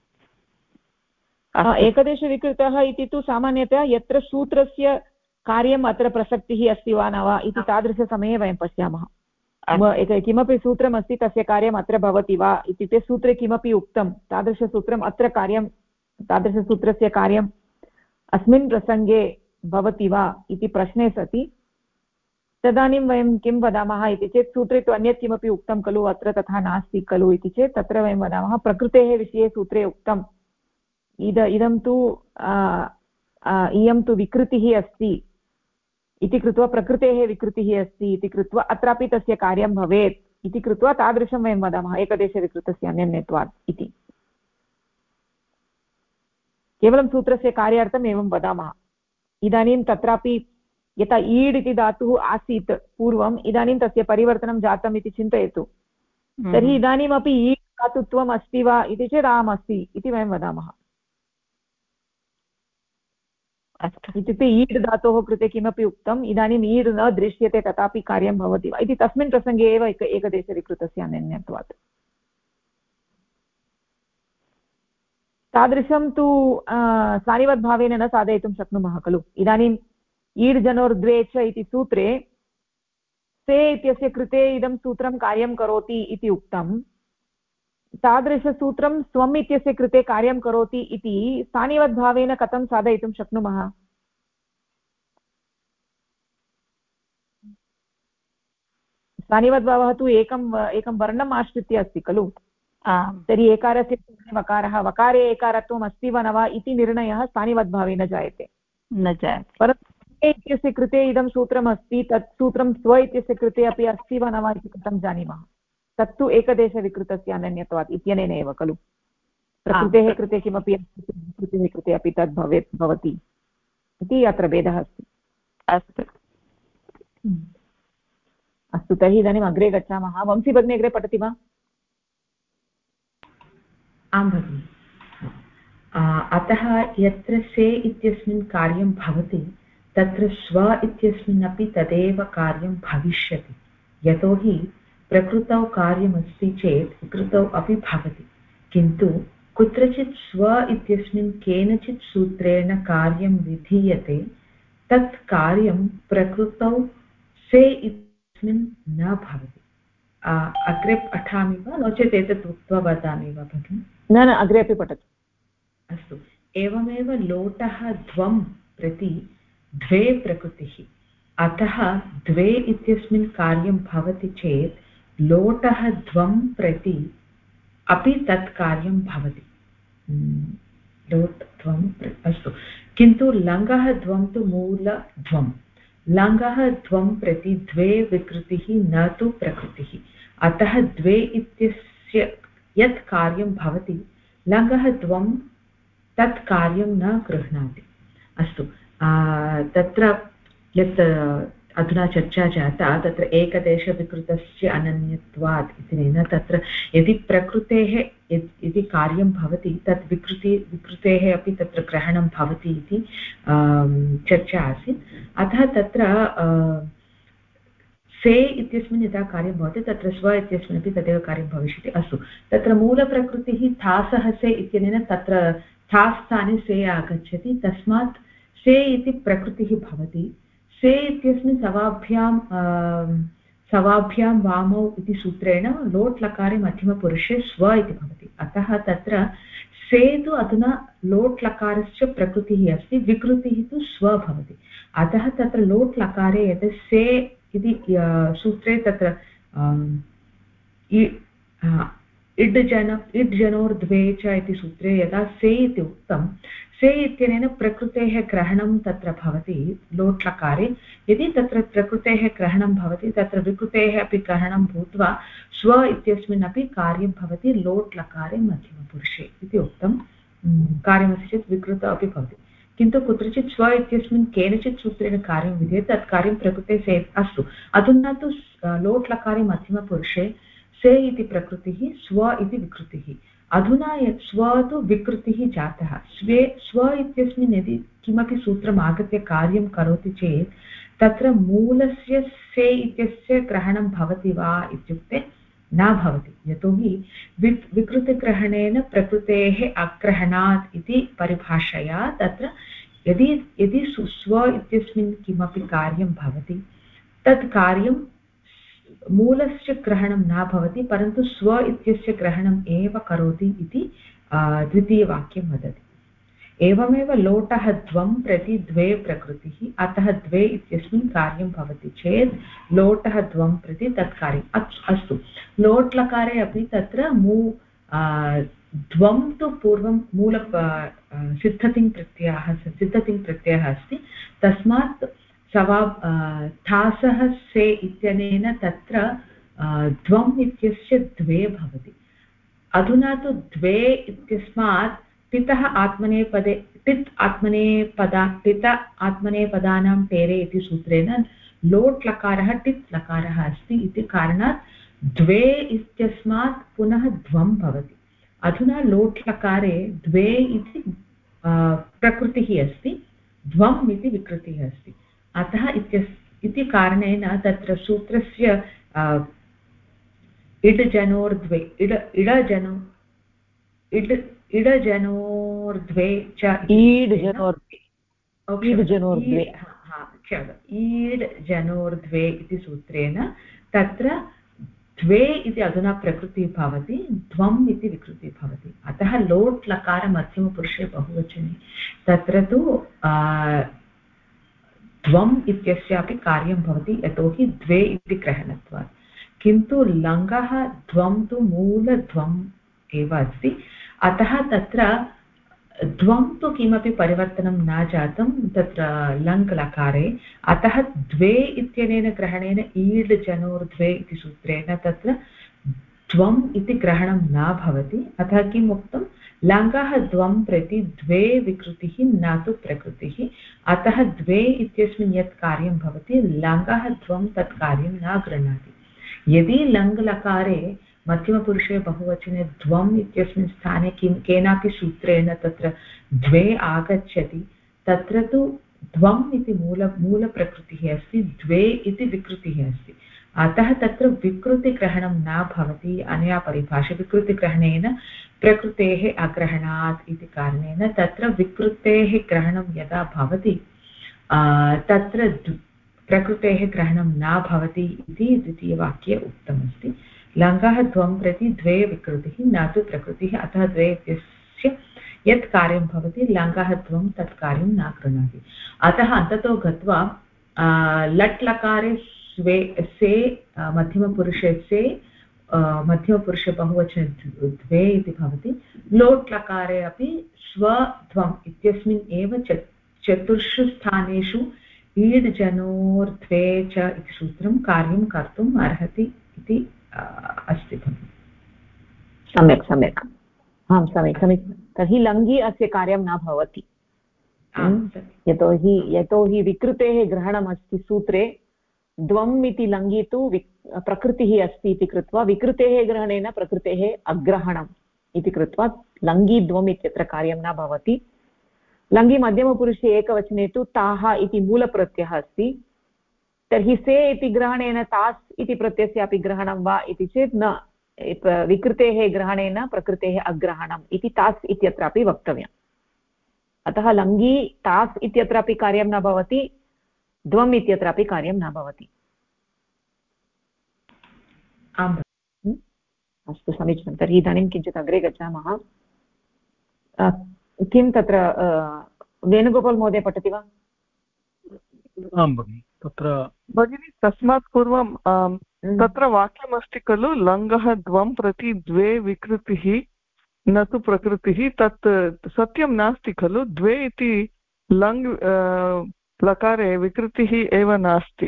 एकदेशविकृतः इति तु सामान्यतया यत्र सूत्रस्य कार्यम् अत्र प्रसक्तिः अस्ति वा न वा इति तादृशसमये वयं पश्यामः। किमपि सूत्रमस्ति तस्य कार्यम् अत्र भवति वा इत्युक्ते सूत्रे किमपि उक्तं तादृशसूत्रम् अत्र कार्यं तादृशसूत्रस्य कार्यम् अस्मिन् प्रसङ्गे भवति वा इति प्रश्ने सति तदानीं वयं किं वदामः इति चेत् सूत्रे तु अन्यत् किमपि उक्तं खलु अत्र तथा नास्ति खलु इति चेत् तत्र वयं वदामः प्रकृतेः विषये सूत्रे उक्तम् इदं तु इयं तु विकृतिः अस्ति इति कृत्वा प्रकृतेः विकृतिः अस्ति इति कृत्वा अत्रापि तस्य कार्यं भवेत् इति कृत्वा तादृशं वयं वदामः एकदेशविकृतस्य अनन्यत्वात् इति। केवलं सूत्रस्य कार्यार्थम् एवं वदामः। इदानीं तत्रापि यथा ईड् इति धातुः आसीत् पूर्वम् इदानीं तस्य परिवर्तनं जातम् इति चिन्तयतु तर्हि इदानीमपि ईड् धातुत्वम् अस्ति वा इति चेत् आम् अस्ति इति वयं वदामः। इत्युक्ते ईड् धातोः कृते किमपि उक्तम् इदानीम् ईड् न दृश्यते तथापि कार्यं भवति वा इति तस्मिन् प्रसङ्गे एव एकदेशविकृतस्य अनन्यत्वात्। तादृशं तु स्थानिवद्भावेन न साधयितुं शक्नुमः खलु। इदानीम् ईड् जनोर्द्वे च इति सूत्रे से इत्यस्य कृते इदं सूत्रं कार्यं करोति इति उक्तं तादृशसूत्रं स्वम् इत्यस्य कृते कार्यं करोति इति स्थानिवद्भावेन कथं साधयितुं शक्नुमः? स्थानिवद्भावः तु एकं वर्णम् आश्रित्य अस्ति खलु। तर्हि एकारस्य वकारः वकारे एकारत्वम् अस्ति वा न वा इति निर्णयः स्थानिवद्भावेन जायते न जायते। परन्तु इत्यस्य कृते इदं सूत्रम् अस्ति तत् सूत्रं स्व इत्यस्य कृते अपि अस्ति वा न वा इति कथं जानीमः? तत्तु एकदेशविकृतस्य अनन्यत्वात् इत्यनेन एव खलु। प्रकृतेः कृते किमपि प्रकृतेः कृते अपि तद् भवति इति अत्र भेदः अस्ति। अस्तु अस्तु तर्हि इदानीम् अग्रे गच्छामः। वंशी भगिनी अग्रे पठति वा? आं भगिनि। अतः यत्र से इत्यस्मिन् कार्यं भवति तत्र स्व इत्यस्मिन्नपि तदेव कार्यं भविष्यति यतोहि प्रकृतौ कार्यमस्ति चेत् विकृतौ अपि भवति किन्तु कुत्रचित् स्व इत्यस्मिन् केनचित् सूत्रेण कार्यं विधीयते तत् कार्यं प्रकृतौ से इत्यस्मिन् न भवति। अग्रे पठामि वा नो चेत् एतत् उक्त्वा वदामि वा भगिनि? न अग्रे अपि पठतु। अस्तु। एवमेव लोटः ध्वं प्रति द्वे प्रकृतिः अतः द्वे इत्यस्मिन् कार्यं भवति चेत् लोटः ध्वं प्रति अपि तत् कार्यं भवति। लोट् ध्वं अस्तु। किन्तु लङ्गः ध्वं तु मूलध्वं लङ्गः ध्वं प्रति द्वे विकृतिः न तु प्रकृतिः अतः द्वे इत्यस्य यत् कार्यं भवति लङ्गः ध्वं तत् कार्यं न गृह्णाति। अस्तु। तत्र यत् अधुना चर्चा जाता तत्र एकदेशविकृतस्य अनन्यत्वात् इत्यनेन तत्र यदि प्रकृतेः यदि कार्यं भवति तत् विकृतेः अपि तत्र ग्रहणं भवति इति चर्चा आसीत्। अतः तत्र से इत्यस्मिन् यदा कार्यं भवति तत्र स्व इत्यस्मिन् अपि तदेव कार्यं भविष्यति। अस्तु। तत्र मूलप्रकृतिः थासः से इत्यनेन तत्र थास्थाने से आगच्छति तस्मात् से इति प्रकृतिः भवति। से इत्यस्मिन् सवाभ्यां वामौ इति सूत्रेण लोट् लकारे मध्यमपुरुषे स्व इति भवति। अतः तत्र से तु अधुना लोट् लकारस्य प्रकृतिः अस्ति विकृतिः तु स्व भवति। अतः तत्र लोट् लकारे यत् से इति सूत्रे तत्र इड् जनोर्द्वे च इति सूत्रे यदा से इति उक्तं से इत्यनेन प्रकृतेः ग्रहणं तत्र भवति लोट् लकारे। यदि तत्र प्रकृतेः ग्रहणं भवति तत्र विकृतेः अपि ग्रहणं भूत्वा स्व इत्यस्मिन् अपि कार्यं भवति लोट् लकारे मध्यमपुरुषे इति उक्तं। कार्यमस्ति चेत् विकृत अपि भवति किन्तु कुत्रचित् स्व इत्यस्मिन् केनचित् सूत्रेण कार्यं विधीयते तत् कार्यं प्रकृते से। अस्तु। अधुना तु लोट् लकारे मध्यमपुरुषे से इति प्रकृतिः स्व इति विकृतिः। अधुना स्व तु विकृतिः जातः स्व इत्यस्मिन् यदि किमपि सूत्रम् आगत्य कार्यं करोति चेत् तत्र मूलस्य से इत्यस्य ग्रहणं भवति वा इत्युक्ते न भवति यतोहि विकृतिग्रहणेन प्रकृतेः अग्रहणात् इति परिभाषया तत्र यदि स्व इत्यस्मिन् किमपि कार्यं भवति तत् कार्यं मूलस्य ग्रहणं न भवति परन्तु स्व इत्यस्य ग्रहणम् एव करोति इति द्वितीयवाक्यं वदति एवमेव लोटः द्वं प्रति द्वे प्रकृतिः अतः द्वे इत्यस्मिन् कार्यं भवति चेत् लोटः द्वं प्रति तत् कार्यम् अस्तु लोट् लकारे अपि तत्र द्वं तु पूर्वं मूल सिद्धतिङ् प्रत्ययः अस्ति तस्मात् थासः से इत्यनेन तत्र द्वम् इत्यस्य द्वे भवति अधुना तु द्वे इत्यस्मात् टितः आत्मनेपदे टित् आत्मनेपदानां टेरे इति सूत्रेण लोट् लकारः टित् लकारः अस्ति इति कारणात् द्वे इत्यस्मात् पुनः द्वं भवति अधुना लोट् लकारे द्वे इति प्रकृतिः अस्ति द्वम् इति विकृतिः अस्ति अतः इति कारणेन तत्र सूत्रस्य इडजनोर्द्वे इडजनोर्द्वे च ईड्जनोर्द्वे इति सूत्रेण तत्र द्वे इति अधुना प्रकृतिः भवति द्वम् इति विकृतिः भवति अतः लोट् लकार मध्यमपुरुषे बहुवचने तत्र तु द्वम् इत्यस्यापि कार्यं भवति यतोहि द्वे इति ग्रहणत्वात् किन्तु लङ्गः द्वं तु मूलद्वम् एव अस्ति अतः तत्र द्वं तु किमपि परिवर्तनं न जातं तत्र लङ् लकारे अतः द्वे इत्यनेन ग्रहणेन ईड् जनोर्द्वे इति सूत्रेण तत्र द्वम् इति ग्रहणं न भवति अतः किम् उक्तं लङ्गः द्वं प्रति द्वे विकृतिः न तु प्रकृतिः अतः द्वे इत्यस्मिन् यत् कार्यं भवति लङ्गः द्वं तत् कार्यं न गृह्णाति यदि लङ् लकारे मध्यमपुरुषे बहुवचने द्वम् इत्यस्मिन् स्थाने केनापि सूत्रेण तत्र द्वे आगच्छति तत्र तु द्वम् इति मूलप्रकृतिः अस्ति द्वे इति विकृतिः अस्ति अतः तत्र विकृतिग्रहणं न भवति अनया परिभाषा विकृतिग्रहणेन प्रकृतेः अग्रहणात् इति कारणेन तत्र विकृतेः ग्रहणं यदा भवति तत्र प्रकृतेः ग्रहणं न भवति इति द्वितीयवाक्ये उक्तमस्ति लङ्गः द्वं प्रति द्वे विकृतिः न तु प्रकृतिः अतः द्वे इत्यस्य यत् कार्यं भवति लङ्गः द्वं तत् कार्यं न गृह्णाति अतः अन्ततो गत्वा लट् लकारे स्वे से मध्यमपुरुषे से मध्यमपुरुषे बहुवचने द्वे इति भवति लोट् लकारे अपि स्वध्वम् इत्यस्मिन् एव चतुर्षु स्थानेषु ईड् जनोर्द्वे च इति सूत्रं कार्यं कर्तुम् अर्हति इति अस्ति सम्यक् सम्यक् आं सम्यक् सम्यक् तर्हि लङ्घि अस्य कार्यं न भवति यतोहि विकृतेः ग्रहणमस्ति सूत्रे द्वम् इति लङ्घि तु प्रकृतिः अस्ति इति कृत्वा विकृतेः ग्रहणेन प्रकृतेः अग्रहणम् इति कृत्वा लङ्घि द्वम् इत्यत्र कार्यं न भवति लङ्घि मध्यमपुरुषे एकवचने तु ताः इति मूलप्रत्ययः अस्ति तर्हि से इति ग्रहणेन तास् इति प्रत्ययस्यापि ग्रहणं वा इति चेत् न विकृतेः ग्रहणेन प्रकृतेः अग्रहणम् इति तास् इत्यत्रापि वक्तव्यम् अतः लङ्घि तास् इत्यत्रापि कार्यं न भवति द्वम् इत्यत्रापि कार्यं न भवति अस्तु समीचीनं तर्हि इदानीं किञ्चित् अग्रे गच्छामः किं तत्र वेणुगोपाल् महोदय पठति वा आं भगिनि तत्र भगिनि तस्मात् पूर्वं तत्र वाक्यमस्ति खलु लङ्गः द्वं प्रति द्वे विकृतिः न तु प्रकृतिः तत् सत्यं नास्ति खलु द्वे इति लङ् लकारे विकृतिः एव नास्ति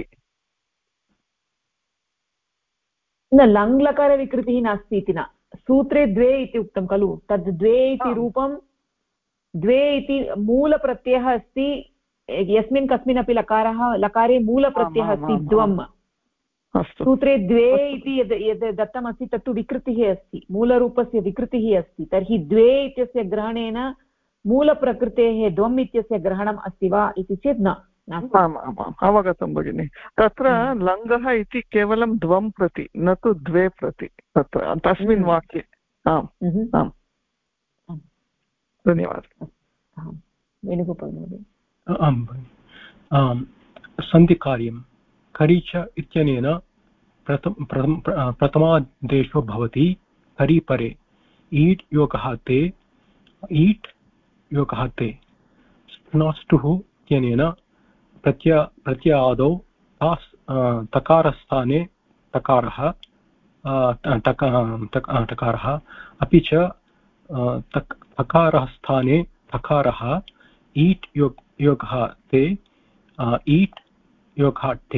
न लङ् लकारे विकृतिः नास्ति इति न सूत्रे द्वे इति उक्तं खलु तद् द्वे इति रूपं द्वे इति मूलप्रत्ययः अस्ति यस्मिन् कस्मिन्नपि लकारे मूलप्रत्ययः अस्ति द्वम् सूत्रे द्वे इति यद् दत्तमस्ति तत्तु विकृतिः अस्ति, मूलरूपस्य विकृतिः अस्ति। तर्हि द्वे इत्यस्य ग्रहणेन मूलप्रकृतेः द्वम् इत्यस्य ग्रहणम् अस्ति वा इति चेत् न। आम् आम् अवगतं भगिनि। तत्र लङ्घः इति केवलं द्वं प्रति, न तु द्वे प्रति तत्र तस्मिन् वाक्ये। आम् आम् धन्यवादः। वेणुगोपाल् महोदय। आम् सन्धिकार्यं करि च इत्यनेन प्रथमादेशो भवति करि परे ईट् योगः ते ईट् योगः ते स्नाष्टुः इत्यनेन प्रत्ययादौ तकारस्थाने तकारः तकारः अपि च तकारस्थाने तकारः ईट् योगः ते ईट् योगः ते।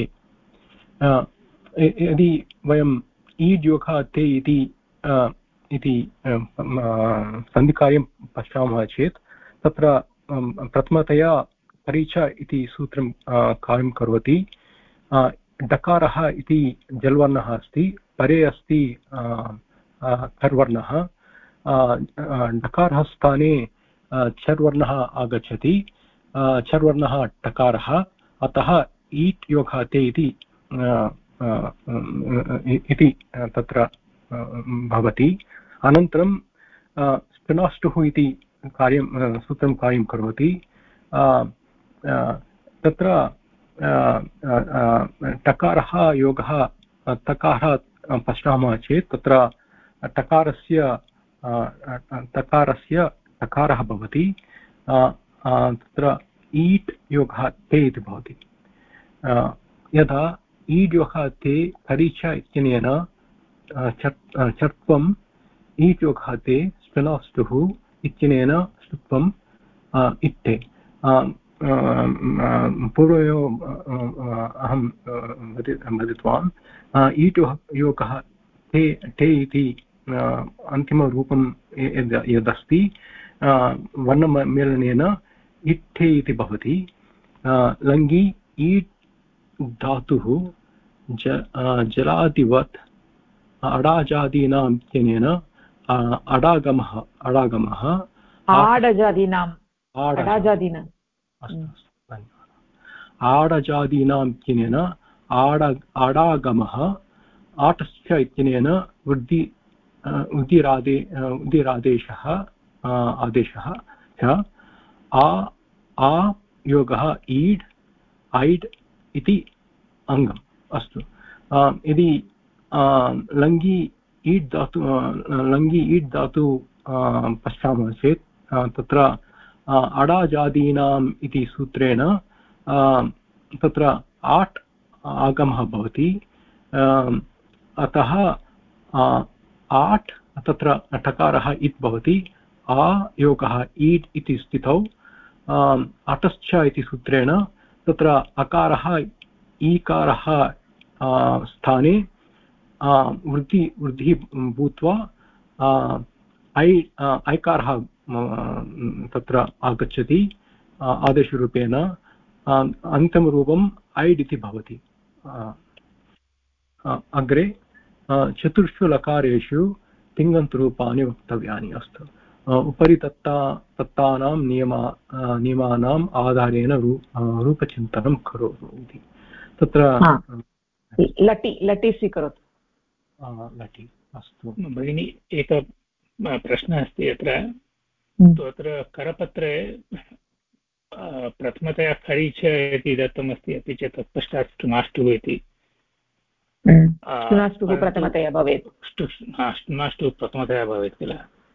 यदि वयम् ईड् योगः ते इति सन्धिकार्यं पश्यामः चेत् तत्र प्रथमतया परिच इति सूत्रं कार्यं करोति। डकारः इति जल्वर्णः अस्ति, परे अस्ति कर्वर्णः। डकारः स्थाने चर्वर्णः आगच्छति, चर्वर्णः टकारः, अतः ईट् योगः ते इति तत्र भवति। अनन्तरं स्पिनाष्टुः इति सूत्रं कार्यं करोति। तत्र टकारः योगः तकारः पश्यामः चेत् तत्र टकारस्य टकारः भवति, तत्र ईट् योगः ते इति भवति। यदा ईड् योगः ते करिच इत्यनेन चर्त्वम् ईट् योगः ते स्पिनाष्टुः इत्यनेन स्तुत्वम् इत्ते। पूर्वमेव अहं वदितवान् ईट् योगः ते इति अन्तिमरूपं यदस्ति वर्णमेलनेन इट्ठे इति भवति। लङ्गि ईट् धातुः जलादिवत् अडाजादीनाम् इत्यनेन अडागमः आडजादीनाम् इत्यनेन आडागमः आटस्य इत्यनेन उद्दिरादेशः आदेशः च आ योगः ईड् ऐड् इति अङ्गम्। अस्तु, यदि लङ्गि ईड् धातु पश्यामः चेत् तत्र अडाजादीनाम् इति सूत्रेण तत्र आट् आगमः भवति। अतः आट् तत्र टकारः इत् भवति। आ योगः ईड् इति स्थितौ अटश्च इति सूत्रेण तत्र अकारः ईकारः स्थाने वृद्धिः भूत्वा ऐकारः तत्र आगच्छति आदेशरूपेण। अन्तिमरूपम् ऐड् इति भवति। अग्रे चतुर्षु लकारेषु तिङन्तरूपाणि वक्तव्यानि। अस्तु, उपरि दत्तानां नियमानाम् आधारेण रूपचिन्तनं करोतु इति। तत्र लटि स्वीकरोतु। लटि। अस्तु भगिनि, एकः प्रश्नः अस्ति अत्र। अत्र करपत्रे प्रथमतया खरीच इति दत्तमस्ति, अपि च तत्पश्चात् स्टुनाष्टुः इति। स्टुनाष्टुः प्रथमतया भवेत्। स्टुनाष्टुः प्रथमतया भवेत् किल?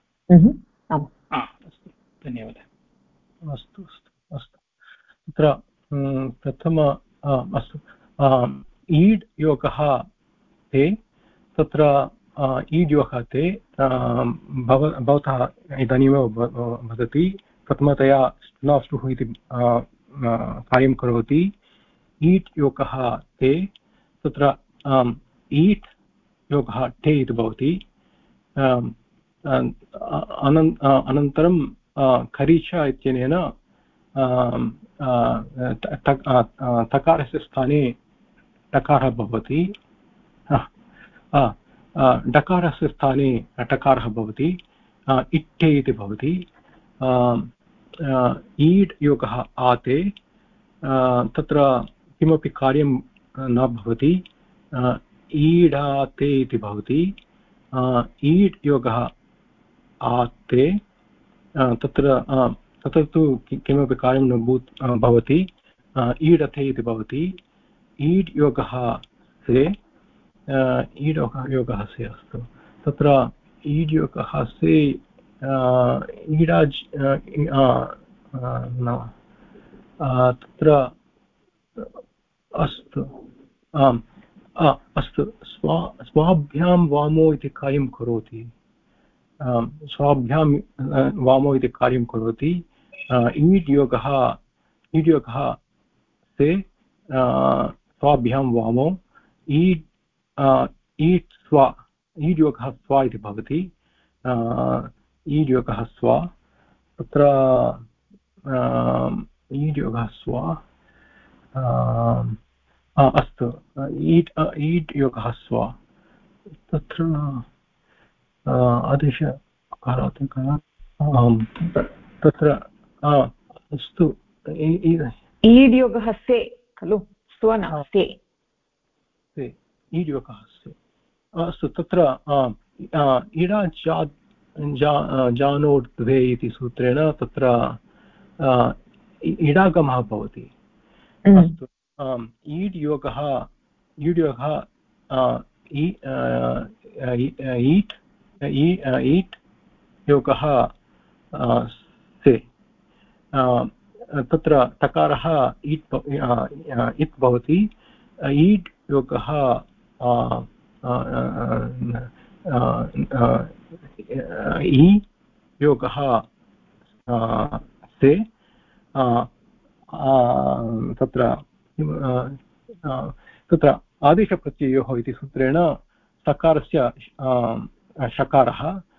अस्तु, धन्यवादः। अस्तु अस्तु अस्तु तत्र प्रथम अस्तु ईड् योगः ते तत्र ईड् योगः ते भवतः इदानीमेव वदति प्रथमतया स्टुनाष्टुः इति कार्यं करोति। ईट् योगः ते तत्र ईट् योगः ते इति भवति। अनन्तरं खरीच इत्यनेन तकारस्य स्थाने टकारः भवति। डकारस्य स्थाने टकारः भवति, इट्टे इति भवति। ईड् योगः आते, तत्र किमपि कार्यं न भवति, ईडाते इति भवति। ईड् योगः आते, तत्र तु किमपि कार्यं न भवति, ईडते इति भवति। ईड् योगः से, ईड् योगः से अस्तु, तत्र ईड् योगः से ईडाज् तत्र अस्तु, आम् अस्तु, स्वाभ्यां वामो इति कार्यं करोति, स्वाभ्यां वामो इति कार्यं करोति। ईड् योगः से स्वाभ्यां वामो, ईड् स्वा, ईड् योगः स्वा इति भवति। ईड् योगः स्वा, तत्र ईड् योगः स्वा, अस्तु, ईड् योगः स्वा, तत्र तत्र अस्तु, ईड् योगः से खलु, स्वना से, ईड् योगः से, अस्तु, तत्र इडा जानोर्ध्वे इति सूत्रेण तत्र इडागमः भवति। अस्तु, ईड् योगः ईट् योगः से, तत्र टकारः इत् भवति। ईड् योगः इ योगः से, तत्र आदेशप्रत्ययोः इति सूत्रेण सकारस्य षकारः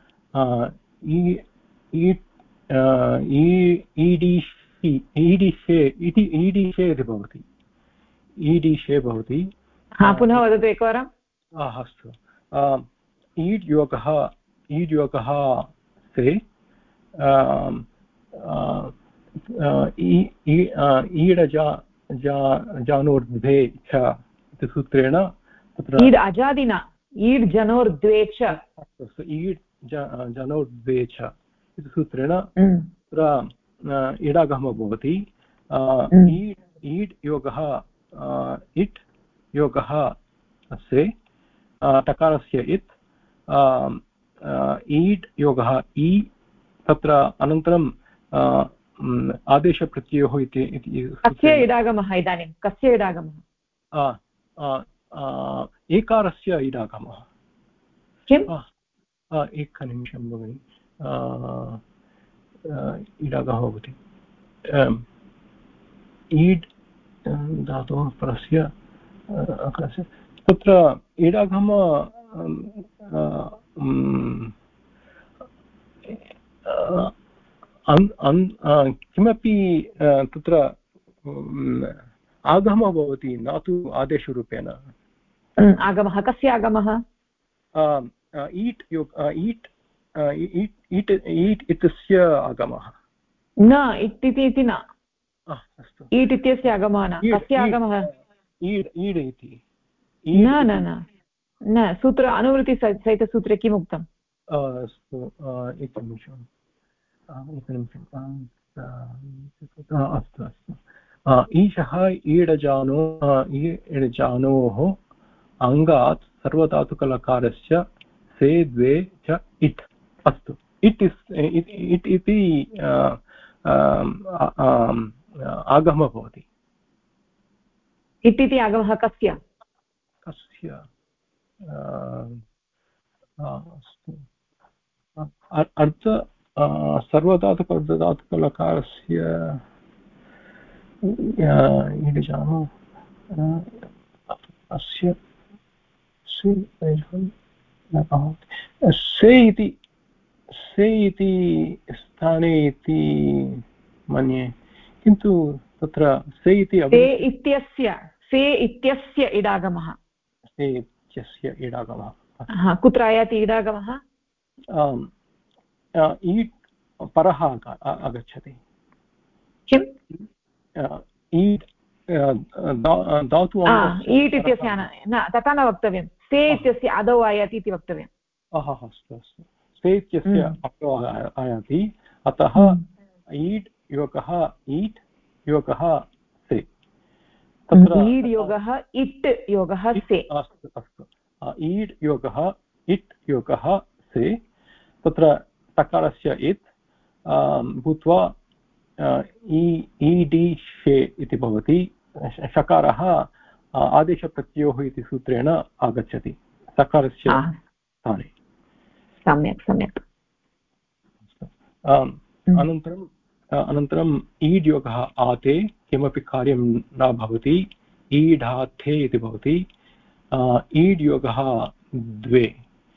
ईडिशे इति भवति, ईडिशे भवति। पुनः वदतु एकवारम्। अस्तु, ईड् योगः से, जानोर्ध्वे च इति सूत्रेण तत्र ईड् अजादिना, ईड् जनोर्ध्वे च, ईड् जनोर्ध्वे च इति सूत्रेण तत्र इडागमः भवति। ईड् योगः इट् योगः से, टकारस्य इत्, ईड् योगः इ, तत्र अनन्तरं आदेशप्रत्ययोः इति। कस्य इडागमः इदानीं, कस्य इडागमः? एकारस्य इडागमः। किम्? एकनिमिषं भगिनि, इडागमः भवति। ईड् धातोः परस्य तत्र इडागम किमपि तत्र आगमः भवति, न तु आदेशरूपेण। आगमः, कस्य आगमः? ईट् इत्यस्य आगमः न, इट् इति न, अस्तु, ईट् इत्यस्य आगमः न, कस्य आगमः? ईड् इति न, सूत्र अनुवृत्तिसहितसूत्रे किम् उक्तम्? अस्तु, एकनिमिषम्, अस्तु, ईशः ईडजानोः अङ्गात् सर्वधातुकलकारस्य से द्वे च इट्। अस्तु, इट् इति आगमः भवति। इट् इति आगमः कस्य? अर्थ सर्वधातुकलकारस्य ईडजानो अस्य से इति स्थाने इति मन्ये, किन्तु तत्र से इति से इत्यस्य इडागमः, इत्यस्य इडागमः। कुत्र आयाति इडागमः? ईट् परः आगच्छति। किम्? ईट् धातु ईट् इत्यस्य न, तथा न वक्तव्यं, से इत्यस्य आदौ आयाति इति वक्तव्यम्। अस्तु अस्तु, से इत्यस्य आदौ आयाति, अतः ईड् योगः ईट् योगः से। ईड् योगः इट् योगः से। अस्तु अस्तु, ईड् योगः इट् योगः से। तत्र टकारस्य इत् भूत्वा ईडि शे इति भवति। शकारः आदेशप्रत्ययोः इति सूत्रेण आगच्छति सकारस्य स्थाने। सम्यक् सम्यक्। अनन्तरम् ईड् योगः आते किमपि कार्यं न भवति, ईढाथे इति भवति। ईड् योगः द्वे,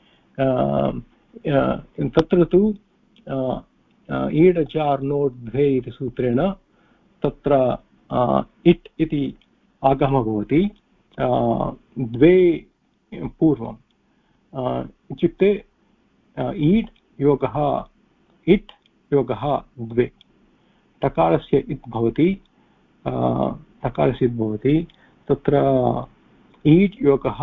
तत्र तु ईड् चार्नो द्वे इति सूत्रेण तत्र इट् इति आगमः भवति द्वे पूर्वम्, इत्युक्ते ईड् योगः इट् योगः द्वे। टकारस्य इत् भवति, तत्र ईड् योगः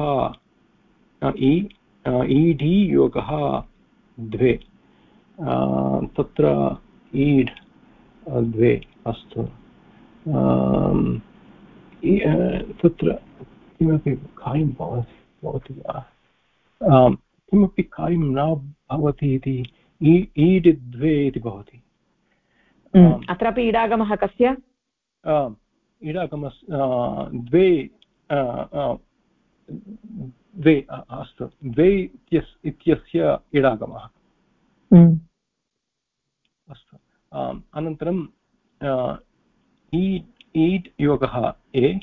ईढि योगः द्वे, तत्र ईड् द्वे। अस्तु, तत्र किमपि कार्यं भवति वा? किमपि कार्यं न भवति इति ईड् द्वे इति भवति। अत्रापि इडागमः कस्य? इडागमः द्वे द्वे। अस्तु, द्वे इत्यस्य इडागमः। अस्तु, अनन्तरं ईड् योगः ए,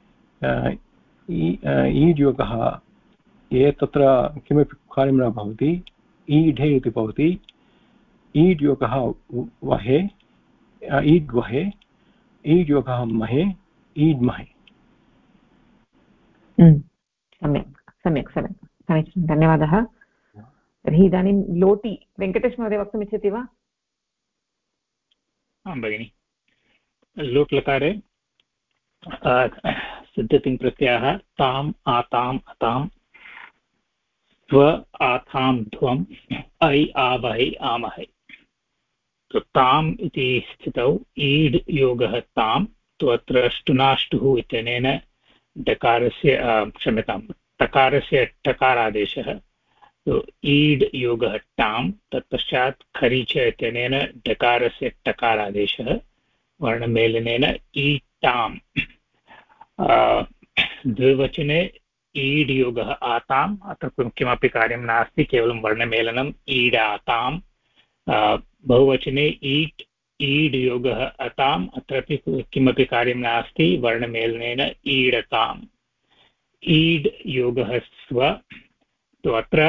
ईड् योगः ए, तत्र किमपि कार्यं न भवति, ईढे इति भवति। ईड् योगः वहे, ईड् वहे, ईड् योगः महे, ईड् महे। सम्यक् सम्यक् सम्यक्, समीचीनं, धन्यवादः। तर्हि इदानीं लोटि, वेङ्कटेश महोदय वक्तुमिच्छति वा? आं भगिनि, लोट् लकारे सिद्धतिङ् प्रत्ययः ताम् आताम् अतां स्व आथां ध्वम् ऐ आवहै आमहै। ताम् इति स्थितौ ईड् योगः ताम्, तु अत्र ष्टुनाष्टुः इत्यनेन डकारस्य क्षम्यतां टकारस्य टकारादेशः, ईड् योगः टाम्, तत्पश्चात् खरीच इत्यनेन डकारस्य टकारादेशः, वर्णमेलनेन ईटाम्। द्विवचने ईड् योगः आताम्, अत्र किमपि कार्यं नास्ति, केवलं वर्णमेलनम् ईडाताम्। बहुवचने ईड् योगः अताम्, अत्रापि किमपि कार्यं नास्ति, वर्णमेलनेन ईडताम्। ईड् योगः स्व, तो अत्र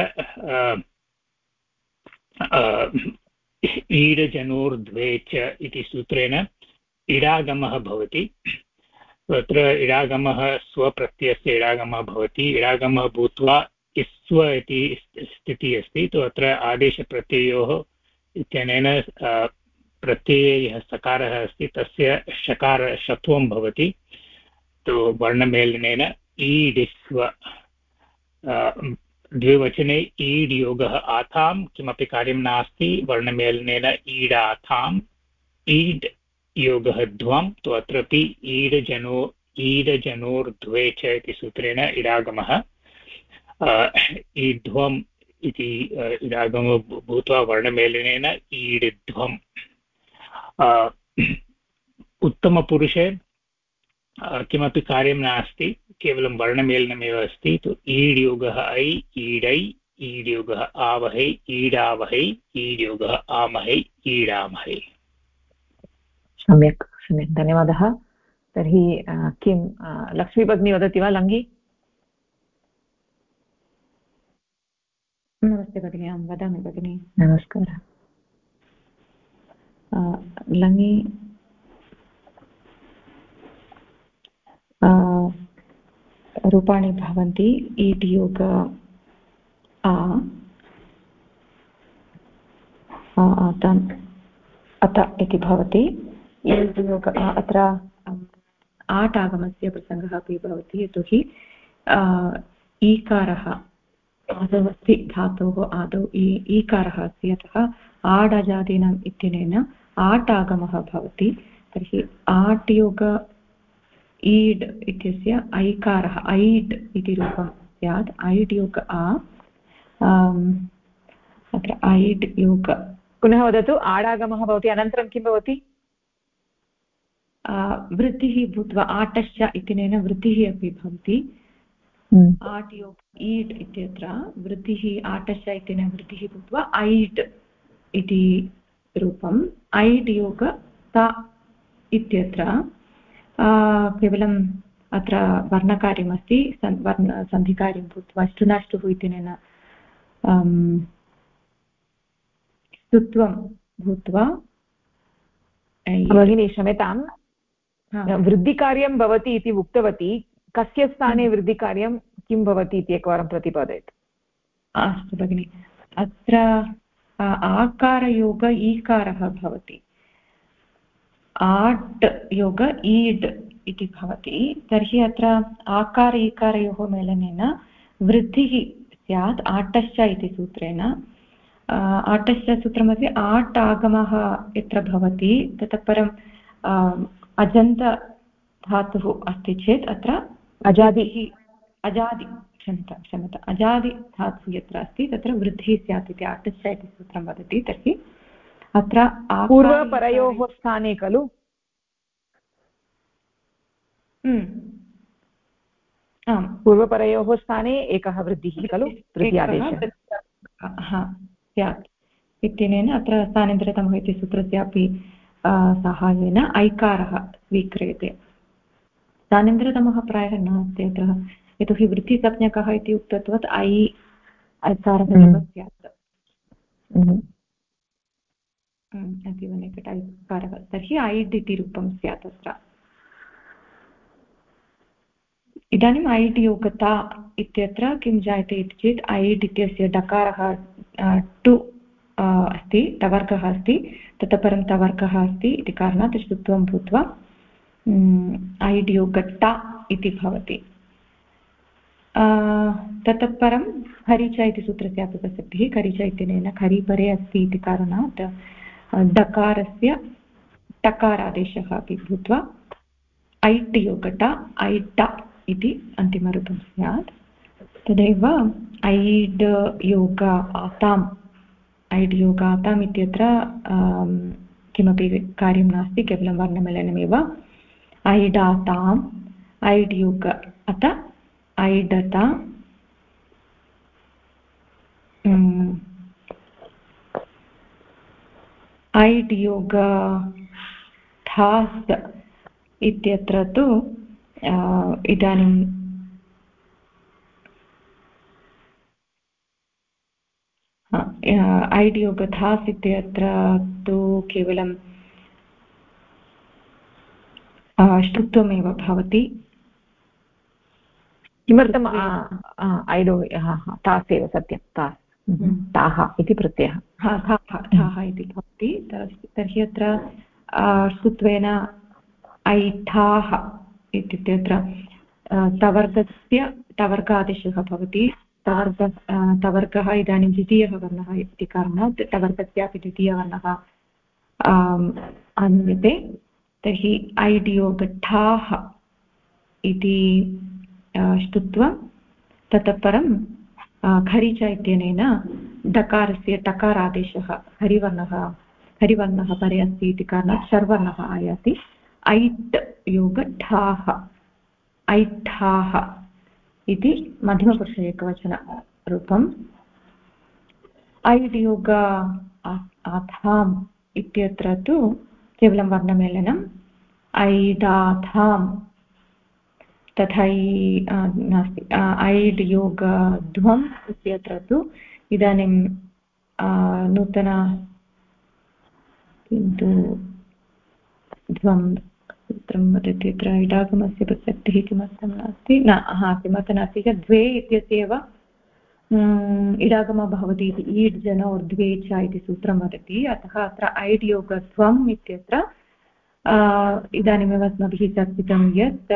ईडजनोर्द्वे च इति सूत्रेण इडागमः भवति। तत्र इडागमः स्वप्रत्ययस्य इडागमः भवति। इडागमः भूत्वा इस्व इति स्थितिः अस्ति, तो अत्र आदेशप्रत्ययोः इत्यनेन प्रत्यये यः सकारः अस्ति तस्य शकारशत्वं भवति, तो वर्णमेलनेन ईडिस्व। द्विवचने ईड् योगः आथां, किमपि कार्यं नास्ति, वर्णमेलनेन ईडाथाम्। ईड् योगः ध्वं, तो अत्रापि ईडजनोर्द्वे च इति सूत्रेण इडागमः। ईड्ध्वम् इति इडागमो भूत्वा वर्णमेलनेन ईड्ध्वम्। उत्तमपुरुषे किमपि कार्यं नास्ति, केवलं वर्णमेलनमेव अस्ति, तु ईड् योगः ऐ ईडै, ईड् योगः आवहै ईडावहै, ईड् योगः आमहै ईडामहै। सम्यक् सम्यक्, धन्यवादः। तर्हि किं लक्ष्मीभगिनी वदति वा? लङ्गी। नमस्ते भगिनि, अहं वदामि भगिनि। नमस्कारः। रूपाणि भवन्ति ईट् योग अत इति भवति। ईट् योग अत्र आट् आगमस्य प्रसङ्गः अपि भवति, यतोहि ईकारः आदौ अस्ति, धातोः आदौ ईकारः अस्ति, अतः आडजादीनाम् इत्यनेन आट् आगमः भवति। तर्हि आट् योग ईड् इत्यस्य ऐकारः ऐड् इति रूपं स्यात्। ऐड् योग अत्र ऐड् योग। पुनः वदतु, आडागमः भवति, अनन्तरं किं भवति? वृद्धिः भूत्वा आटश्च इत्यनेन वृद्धिः अपि भवति। आट् योग ईड् इत्यत्र वृद्धिः आटश्च इत्यनेन वृद्धिः भूत्वा ऐड् इति रूपम्। ऐड् योग ता इत्यत्र केवलम् अत्र वर्णकार्यमस्ति, सन्धिकार्यं भूत्वा ष्टुनाष्टुः इत्यनेन स्तुत्वं भूत्वा। भगिनी क्षम्यतां, वृद्धिकार्यं भवति इति उक्तवती, कस्य स्थाने वृद्धिकार्यं किं भवति इति एकवारं प्रतिपादयतु। अस्तु भगिनि, अत्र आकारयोग ईकारः भवति, आट् योग ईड् इति भवति। तर्हि अत्र आकार ईकारयोः मेलनेन वृद्धिः स्यात् आटश्च इति सूत्रेण। आटश्च सूत्रमस्ति, आट् आगमः यत्र भवति ततः परम् अजन्त धातुः अस्ति चेत् अत्र अजादिः क्षम्यता अजादि धातुः यत्र अस्ति तत्र वृद्धिः स्यात् इति आटश्च इति सूत्रं वदति। तर्हि अत्र पूर्वपरयोः स्थाने खलु? आम्, पूर्वपरयोः स्थाने एकः वृद्धिः खलु, वृद्ध्यादेशः स्यात् इत्यनेन अत्र स्थानेन्द्रतमः इति सूत्रस्यापि साहाय्येन ऐकारः स्वीक्रियते। स्थानेन्द्रतमः प्रायः नास्ति अत्र, यतोहि वृत्तिसंज्ञकः इति उक्तत्वात् ऐकारः एव स्यात्। अतीव निकट ऐकारः, तर्हि ऐड् इति रूपं स्यात् अत्र। इदानीम् ऐड् योगता इत्यत्र किं जायते इति चेत् ऐड् इत्यस्य डकारः टु अस्ति, टवर्गः अस्ति, ततः परं तवर्गः अस्ति इति कारणात् ष्टुत्वं भूत्वा ऐड् योगट्टा इति भवति। ततः परं खरिच इति सूत्रस्यापि प्रसक्तिः, खरिच इत्यनेन खरिपरे अस्ति इति कारणात् डकारस्य टकारादेशः अपि भूत्वा ऐट् योगटा ऐट्टा इति अन्तिमरूपं स्यात्। तदेव ऐड् योग आताम्, ऐड् योगाताम् इत्यत्र किमपि कार्यं नास्ति, केवलं वर्णमेलनमेव। ऐडाताम्, ऐड् योग अत ऐडता, ऐड् योग थास् इत्यत्र तु इदानीं ऐड् योग थास् इत्यत्र तु केवलं ष्टुत्वमेव भवति। किमर्थम् ऐडो तास् एव, सत्यं तास्, ताः इति प्रत्ययः, थाः इति भवति। तर्हि अत्र ष्टुत्वेन ऐठाः इत्युक्ते अत्र तवर्गस्य टवर्गादेशः भवति। तवर्गः इदानीं द्वितीयः वर्णः इति कारणात् टवर्गस्यापि द्वितीयवर्णः अन्यते। तर्हि ऐड् योगठाः इति ष्टुत्वं, ततः परं खरिच इत्यनेन डकारस्य टकारादेशः हरिवर्णः परे अस्ति इति कारणात् षर्वर्णः आयाति। ऐट् योगठाः, ऐठाः इति मध्यमपुरुष एकवचनरूपम्। ऐड् योग आथाम् इत्यत्र तु केवलं वर्णमेलनम्, ऐडाथाम् तथा नास्ति। ऐड् योग ध्वम् इत्यत्र तु इदानीं नूतन किन्तु ध्वं सूत्रं वदति अत्र इडागमस्य प्रसक्तिः किमर्थं नास्ति न किमर्थं नास्ति चेत् द्वे इत्यस्य एव इडागमः भवति इति ईड् जनोर्द्वे च इति सूत्रं वदति अतः अत्र ऐड् योगत्वम् इत्यत्र इदानीमेव अस्माभिः चर्चितं यत्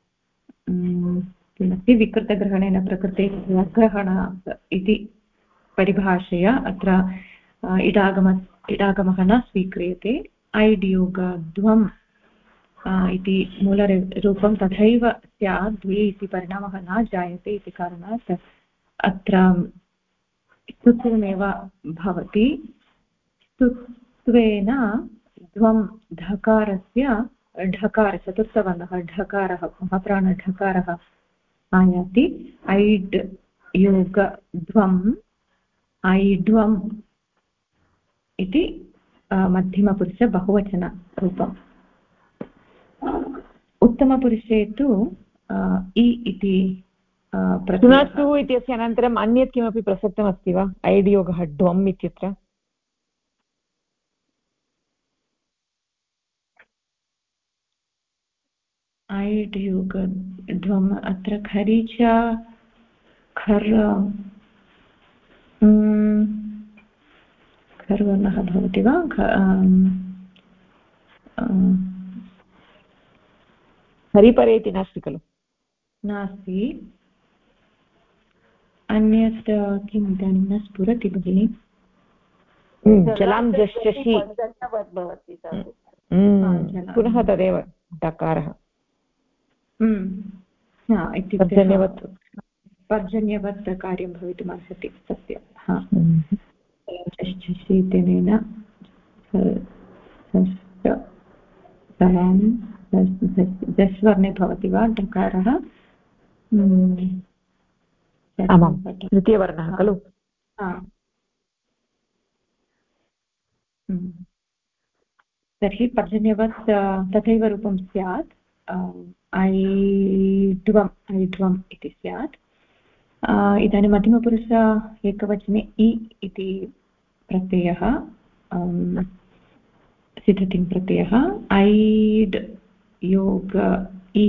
किमस्ति विकृतग्रहणेन प्रकृतेः ग्रहण इति परिभाषया अत्र इडागमः न स्वीक्रियते ऐड् योगद्वम् इति मूलरूपं तथैव स्यात् द्वे इति परिणामः न जायते इति कारणात् अत्र स्तुत्वमेव भवति स्तुत्वेन द्वं ढकारस्य ढकार चतुर्थवर्णः ढकारः महाप्राणढकारः आयाति ऐड् योगद्वम् ऐड्वम् इति मध्यमपुरुष बहुवचनरूपम् उत्तमपुरुषे तु इ इति पुनस्तु इत्यस्य अनन्तरम् अन्यत् किमपि प्रसक्तमस्ति वा ऐड् योगः ड्वम् इत्यत्र ऐड् योगद्वम् अत्र खरि च खर्वर्णः भवति वा हरिपरे इति नास्ति खलु नास्ति अन्यत् किम् इदानीं न स्फुरति भगिनि जलां जष्टि पुनः तदेव डकारः इत्युक्ते पर्जन्यवत् कार्यं भवितुमर्हति सत्यं इत्यनेन जस्वर्णे भवति वा डकारः आमां तृतीयवर्णः खलु तर्हि पर्जन्यवत् तथैव रूपं स्यात् ऐढ्वम् इति स्यात् इदानीं मध्यमपुरुष एकवचने इ इति प्रत्ययः सिद्धतिङ् प्रत्ययः ऐड् योग इ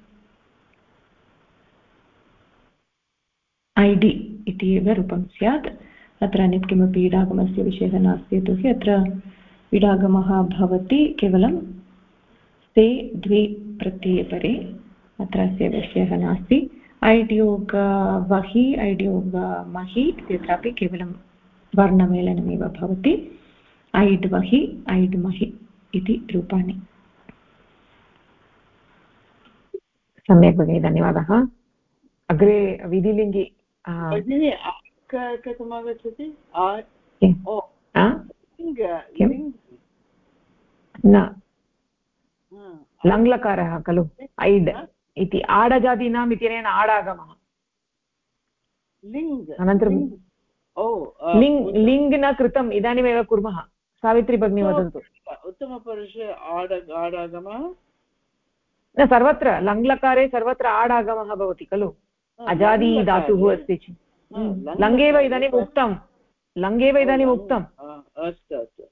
ऐडि इति एव रूपं स्यात् अत्र अन्यत् किमपि इडागमस्य विषयः नास्ति यतोहि अत्र इडागमः भवति केवलं से द्वे प्रत्यये अत्र अस्य विषयः नास्ति ऐड् योग वहि ऐड् योग महि इत्यत्रापि केवलं वर्णमेलनमेव भवति ऐड् वहि ऐड् महि इति रूपाणि सम्यक् भगिनि धन्यवादः अग्रे विधिलिङ्गि कथमागच्छति न लङ्लकारः खलु ऐड् इति आडजातीनाम् इत्यनेन आडागमः अनन्तरं लिङ् न कृतम् इदानीमेव कुर्मः सावित्री भगिनी वदन्तु उत्तमपुरुष आडागमः न सर्वत्र लङ्लकारे सर्वत्र आडागमः भवति खलु अजादी धातुः अस्ति चेत् लङ्गेव इदानीम् उक्तं लङ्गेव इदानीम् उक्तम् अस्तु अस्तु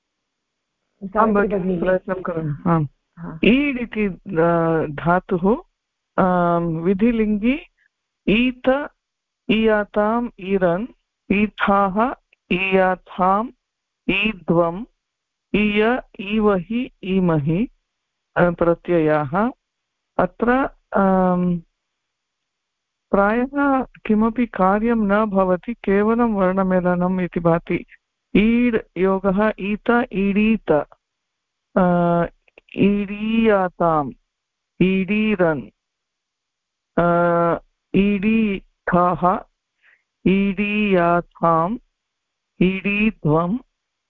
प्रयत्नं करोमि ईड् इति धातुः विधिलिङ्गि ईत ईयाताम् ईरन् ईथाः ईयाथाम् ईध्वम् ईय ईवहि ईमहि प्रत्ययाः अत्र प्रायः किमपि कार्यं न भवति केवलं वर्णमेलनम् इति भाति ईड् योगः ईत ईडीत ईडीयाताम् ईडीरन् ईडीथाः ईडीयाथाम् ईडीध्वम्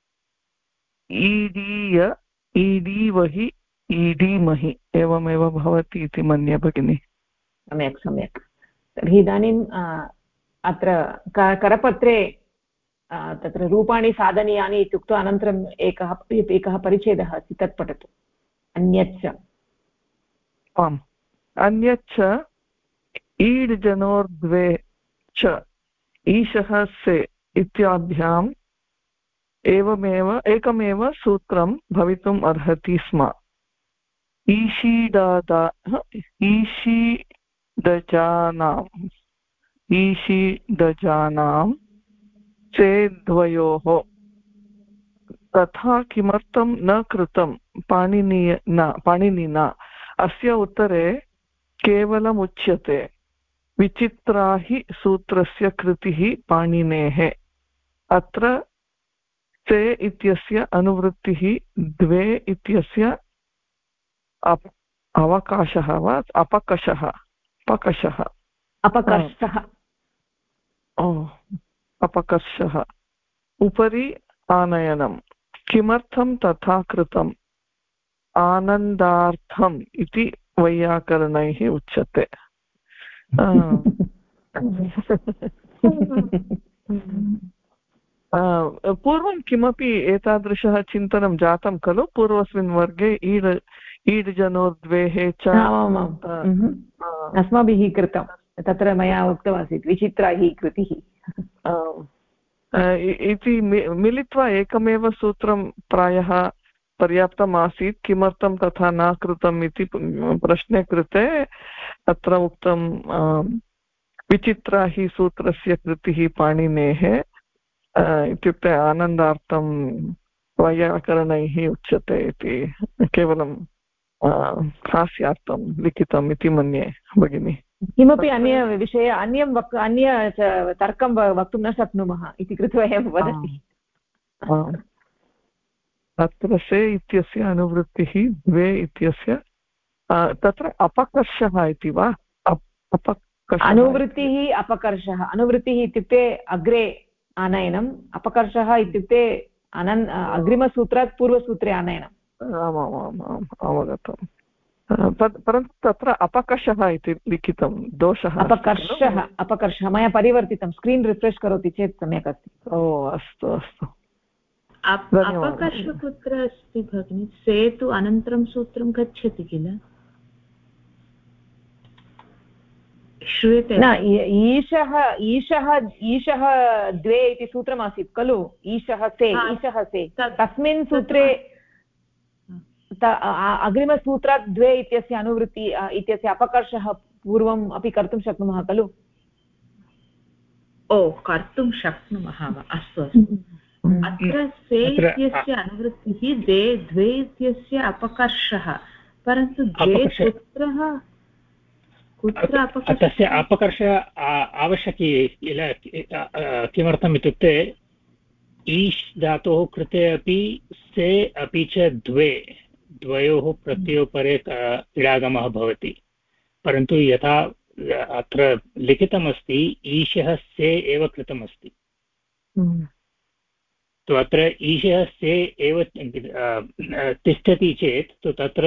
ईडीय ईडीवहि ईडीमहि एवमेव भवति इति मन्ये भगिनि सम्यक् सम्यक् तर्हि इदानीम् अत्र करपत्रे तत्र रूपाणि साधनीयानि इत्युक्त्वा अनन्तरम् एकः परिच्छेदः अस्ति तत् पठतु अन्यच्च आम् अन्यच्च ईड् जनोर्द्वे च ईशः से इत्याभ्याम् एकमेव सूत्रं भवितुम् अर्हति स्म ईषीदजानां चेद्वयोः तथा किमर्थं न कृतं पाणिनिना अस्य उत्तरे केवलम् उच्यते विचित्रा हि सूत्रस्य कृतिः पाणिनेः। अत्र ते इत्यस्य अनुवृत्तिः द्वे इत्यस्य अवकाशः वा अपकषः अपकर्षः उपरि आनयनं किमर्थं तथा कृतम् आनन्दार्थम् इति वैयाकरणैः उच्यते। पूर्वं किमपि एतादृशः चिन्तनं जातं खलु पूर्वस्मिन् वर्गे ईड्जनोर्द्वेः च अस्माभिः कृतं तत्र मया उक्तमासीत् विचित्रा हि कृतिः इति मिलित्वा एकमेव सूत्रं प्रायः पर्याप्तम् आसीत्। किमर्थं तथा न कृतम् इति प्रश्ने कृते अत्र उक्तं विचित्रा हि सूत्रस्य कृतिः पाणिनेः इत्युक्ते आनन्दार्थं वैयाकरणैः उच्यते इति केवलं हास्यार्थं लिखितम् इति मन्ये भगिनि। किमपि अन्य विषये अन्य तर्कं वक्तुं न शक्नुमः इति कृत्वा एव वदति। अत्र से इत्यस्य अनुवृत्तिः द्वे इत्यस्य तत्र अपकर्षः इति वा अनुवृत्तिः अपकर्षः अनुवृत्तिः इत्युक्ते अग्रे आनयनम् अपकर्षः इत्युक्ते अग्रिमसूत्रात् पूर्वसूत्रे आनयनम्। आमामाम् अवगतम्। परन्तु तत्र अपकर्षः इति लिखितं दोषः अपकर्षः मया परिवर्तितं स्क्रीन् रिफ्रेश् करोति चेत् सम्यक् अस्ति। ओ अस्तु अस्तु अपकर्ष कुत्र अस्ति भगिनि से तु अनन्तरं सूत्रं गच्छति किल श्रूयते न ईशः द्वे इति सूत्रमासीत् खलु ईशः से तस्मिन् सूत्रे अग्रिमसूत्रात् द्वे इत्यस्य अनुवृत्ति इत्यस्य अपकर्षः पूर्वम् अपि कर्तुं शक्नुमः खलु। ओ कर्तुं शक्नुमः वा अस्तु अस्तु अत्र से इत्यस्य अनुवृत्तिः द्वे इत्यस्य अपकर्षः परन्तु द्वे कुत्र तस्य अपकर्षः आवश्यकी किल किमर्थम् इत्युक्ते ईश् धातोः कृते अपि से अपि च द्वयोः प्रत्योपरे इडागमः भवति परन्तु यथा अत्र लिखितमस्ति ईशः से एव कृतमस्ति तो अत्र ईशः से एव तिष्ठति चेत् तो तत्र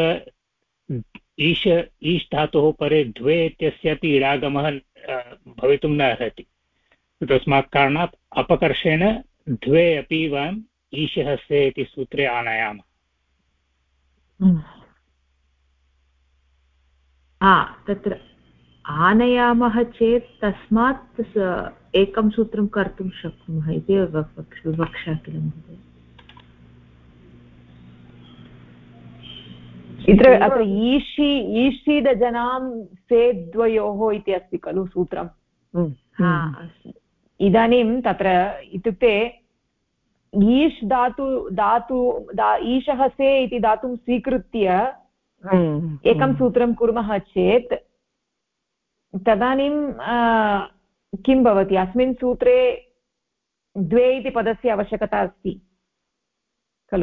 ईश् धातोः परे द्वे इत्यस्यापि इडागमः भवितुं न अर्हति तस्मात् कारणात् अपकर्षेण द्वे अपि वयम् ईशः से इति सूत्रे आनयामः। तत्र आनयामः चेत् तस्मात् एकं सूत्रं कर्तुं शक्नुमः इति विवक्षा किल महोदय। अत्र ईषीदजनां से द्वयोः इति अस्ति खलु सूत्रम्। इदानीं तत्र इत्युक्ते ईश् ईशः से इति धातुं स्वीकृत्य एकं सूत्रं कुर्मः चेत् तदानीं किं भवति अस्मिन् सूत्रे द्वे इति पदस्य आवश्यकता अस्ति खलु।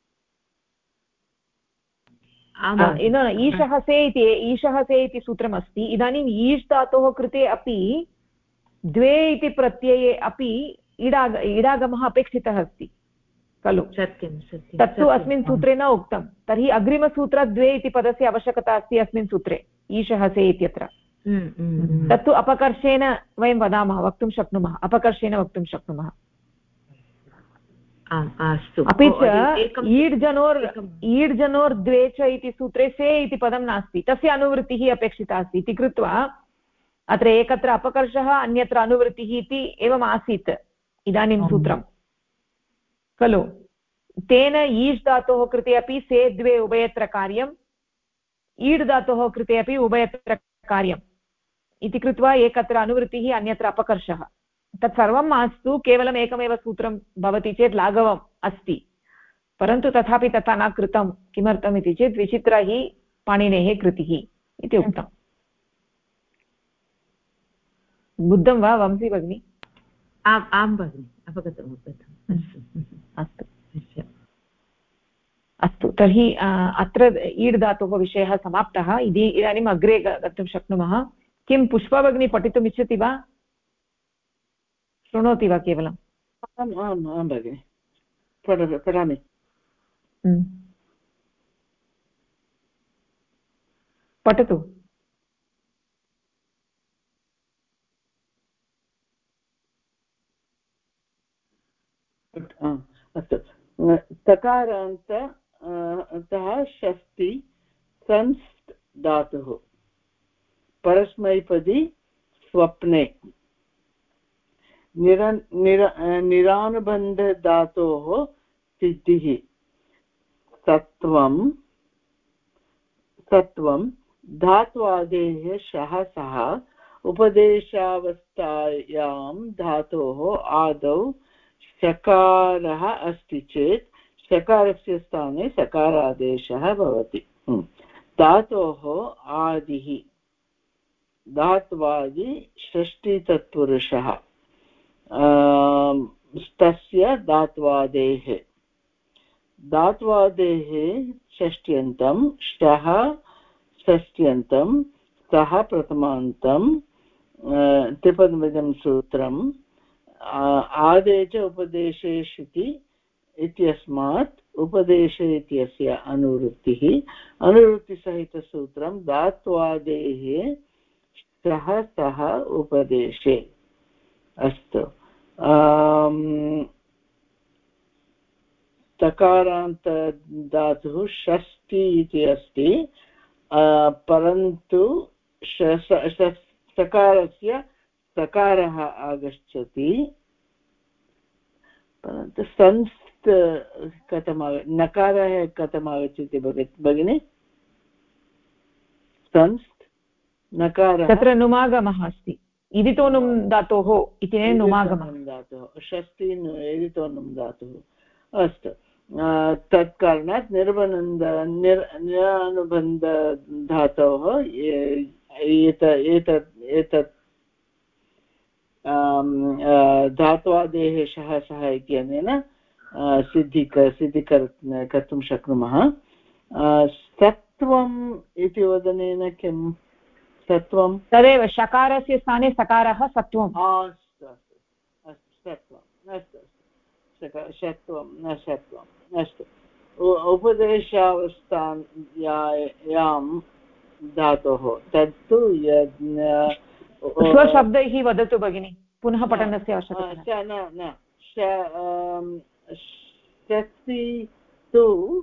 ईशः से इति सूत्रमस्ति इदानीम् ईश् धातोः कृते अपि द्वे इति प्रत्यये अपि इडागमः अपेक्षितः अस्ति खलु। सत्यं तत्तु अस्मिन् सूत्रे न उक्तं तर्हि अग्रिमसूत्रात् द्वे इति पदस्य आवश्यकता अस्ति अस्मिन् सूत्रे ईशः से इत्यत्र तत्तु अपकर्षेण वयं वदामः वक्तुं शक्नुमः अपकर्षेण वक्तुं शक्नुमः। अपि च ईड्जनोर् द्वे च इति सूत्रे से इति पदं नास्ति तस्य अनुवृत्तिः अपेक्षिता अस्ति इति कृत्वा अत्र एकत्र अपकर्षः अन्यत्र अनुवृत्तिः इति एवम् आसीत् इदानीं सूत्रं खलु। तेन ईश् धातोः कृते अपि से द्वे उभयत्र कार्यं ईड् धातोः कृते अपि उभयत्र कार्यम् इति कृत्वा एकत्र अनुवृत्तिः अन्यत्र अपकर्षः तत्सर्वं मास्तु केवलम् एकमेव सूत्रं भवति चेत् लाघवम् अस्ति परन्तु तथापि तथा न कृतं किमर्थम् इति चेत् विचित्रा हि पाणिनेः कृतिः इति उक्तम् बुद्धं वा वंशी भगिनी आं भगिनि अवगतम् अस्तु अस्तु तर्हि अत्र ईड् धातोः विषयः समाप्तः इदानीम् अग्रे गन्तुं शक्नुमः किं पुष्पा भगिनी पठितुम् इच्छति वा शृणोति वा केवलम् आं भगिनि पठामि पठतु अस्तु तकारान्त अतः षष्टि संस् धातुः परस्मैपदी स्वप्ने निरानुबन्धधातोः सिद्धिः सत्वं धात्वादेः शः सः उपदेशावस्थायां धातोः आदौ शकारः अस्ति चेत् शकारस्य स्थाने सकारादेशः भवति धातोः आदिः धात्वादि षष्टितत्पुरुषः तस्य धात्वादेः षष्ट्यन्तं शः षष्ट्यन्तं सः प्रथमान्तं त्रिपदमिदं सूत्रम् आदे च उपदेशे शिति इत्यस्मात् उपदेशे इत्यस्य अनुवृत्तिसहितसूत्रं धात्वादेः सः सः उपदेशे अस्तु तकारान्त धातुः षष्टि इति अस्ति परन्तु सकारस्य सकारः आगच्छति परन्तु संस्त् कथम् नकारः कथम् आगच्छति भगिनि संस्त् नकारः तत्र नुमागमः अस्ति इदितो नुम् धातोः इति नुमागमः धातुः षष्टि इदितो नुम् धातुः अस्तु तत्कारणात् निरानुबन्धधातोः एतत् धात्वादेः शः सः इत्यनेन कर्तुं शक्नुमः सत्वम् इति वदनेन किं सत्वं तदेव शकारस्य स्थाने सकारः सत्वम् अस्तु सत्वम् अस्तु सत्वम् अस्तु उपदेशावस्थायां धातोः तत्तु स्वशब्दैः वदतु भगिनि पुनः पठनस्य आवश्यकता शक्ति तु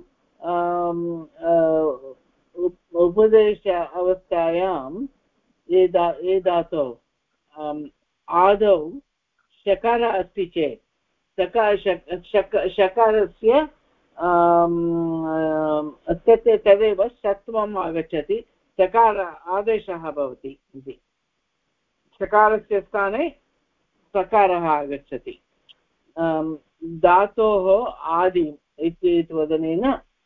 उपदेश अवस्थायां ये धातौ आदौ शकारः अस्ति चेत् शकारस्य तदेव सत्वम् आगच्छति सकार आदेशः भवति इति शकारस्य स्थाने सकारः आगच्छति धातोः आदि इति वदनेन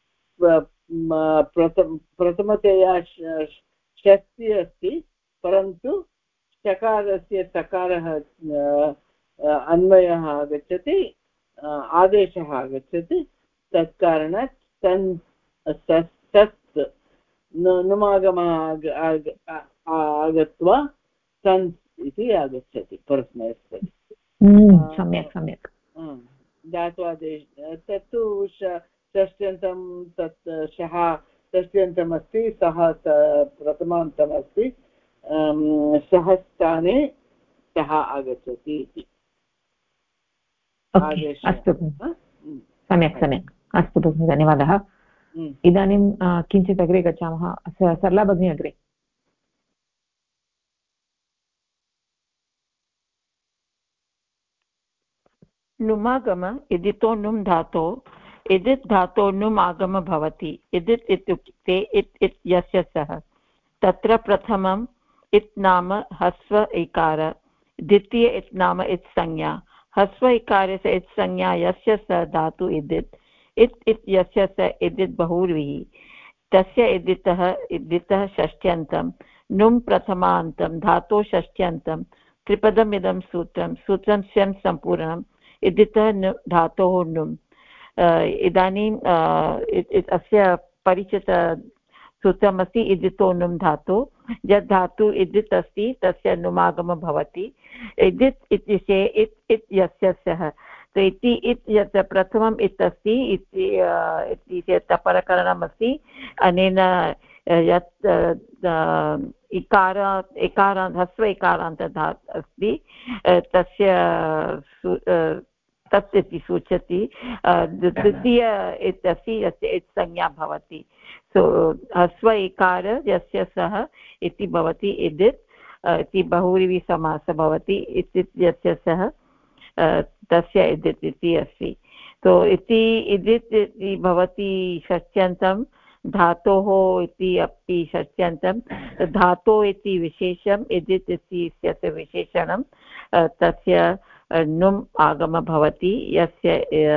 प्रथमतया षष्टि अस्ति परन्तु शकारस्य सकारः अन्वयः आगच्छति आदेशः आगच्छति तत्कारणात् तत् नुमागमः आगत्वा सन् इति आगच्छति परस्मैपदी सम्यक् धात्वादेश तत्तु षष्ट्यन्तं तत् शः षष्ट्यन्तमस्ति सः प्रथमान्तमस्ति सः स्थाने सः आगच्छति इति अस्तु सम्यक् अस्तु भगिनि धन्यवादः इदानीं किञ्चित् अग्रे गच्छामः सरला भगिनी अग्रे नुमागम इदितो नुम् धातो इदित् धातोः नुम् आगमः भवति इदित् इत्युक्ते इत् इत् यस्य सः तत्र प्रथमम् इत् नाम ह्रस्व इकार द्वितीय इत् नाम इत् संज्ञा ह्रस्व इकारस्य इत् संज्ञा यस्य स धातु इदित् इत् इत् यस्य स इदित् बहुव्रीहि तस्य इदितः षष्ट्यन्तं नुम् प्रथमान्तं धातोः षष्ट्यन्तं त्रिपदमिदं सूत्रं स्वयं सम्पूर्णम् इदितः धातोः नुम् इदानीं अस्य परिचित सूत्रमस्ति इदितो नुम् धातु यद् धातु इदित् अस्ति तस्य नुमागमः भवति इदित् इत्यस्य इत् इत् यस्य सः इति इत् यत् प्रथमम् इत् अस्ति इति चेत् अपरकरणमस्ति अनेन यत् इकारान्त ह्रस्व इकारान्त अस्ति तस्य तत् इति सूचयति द्वितीय इत् अस्ति यस्य इत् संज्ञा भवति सो ह्रस्व इकार यस्य सः इति भवति इदित् इति बहुव्रीहिसमासः भवति इति यस्य सः तस्य इदित् इति अस्ति तो इति इदित् इति भवति षष्ट्यन्तं धातोः इति अपि षष्ट्यन्तं धातोः इति विशेषम् इदित् इति इत्यस्य विशेषणं तस्य नुम् आगमः भवति यस्य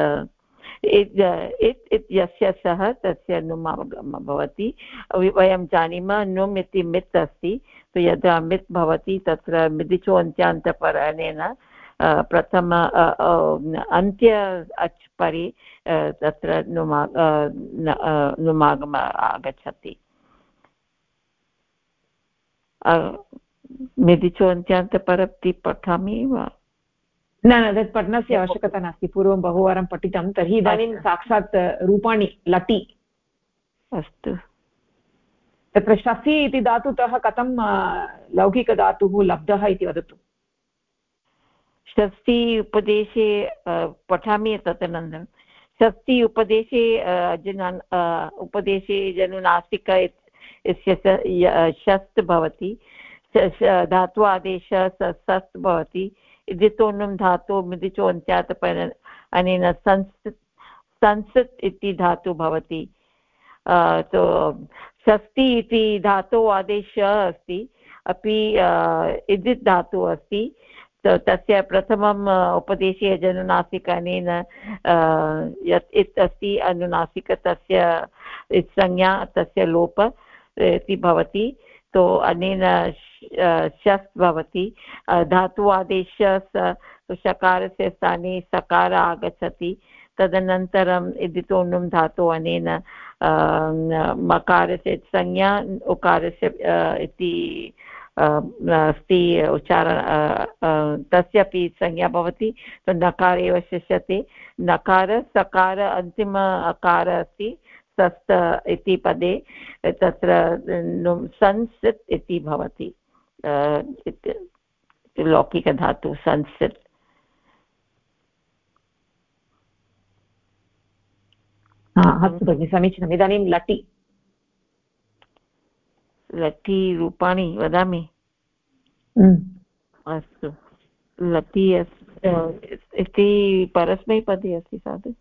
इत् यस्य सः तस्य नुम् आगमः भवति वयं जानीमः नुम् इति मित् अस्ति तो यदा मित् भवति तत्र मिदिचो अन्त्यान्तपरेण प्रथम अन्त्य अच् परि तत्र नुमागमः आगच्छति मिदिचो अन्त्यान्तपरति पठामि वा न तत् पठनस्य आवश्यकता नास्ति पूर्वं बहुवारं पठितं तर्हि इदानीं साक्षात् रूपाणि लटि अस्तु तत्र शसि इति धातुतः कथं लौकिकधातुः लब्धः इति वदतु षष्ठी उपदेशे पठामि तदनन्तरं षष्ठी उपदेशे उपदेशे जनुनासिक इत्यस्य शस्त् भवति धातु आदेशः सस्त् भवति इदितो नुम् धातु मिदिचो अन्त्यात् अनेन संस्कृत् इति धातु भवति तो षष्ठी इति धातु आदेशः अस्ति अपि इदित् धातु अस्ति तस्य प्रथमम् उपदेशे जनुनासिक अनेन यत् इत् अस्ति अनुनासिक तस्य संज्ञा तस्य लोप इति भवति तो अनेन शस् भवति धातु आदेशः शकारस्य स्थाने सकार आगच्छति तदनन्तरम् इदितो नुम् धातु अनेन मकारस्य संज्ञा उकारस्य इति अस्ति उच्चारण तस्यापि संज्ञा भवति तो नकार एव शिष्यते नकार सकार अन्तिम अकार अस्ति सस्त इति पदे तत्र संस्कृत् इति भवति लौकिकधातु संस्कृत् अस्तु भगिनि समीचीनम् इदानीं लटि लटि रूपाणि वदामि अस्तु लटि इति परस्मैपदी अस्ति साधु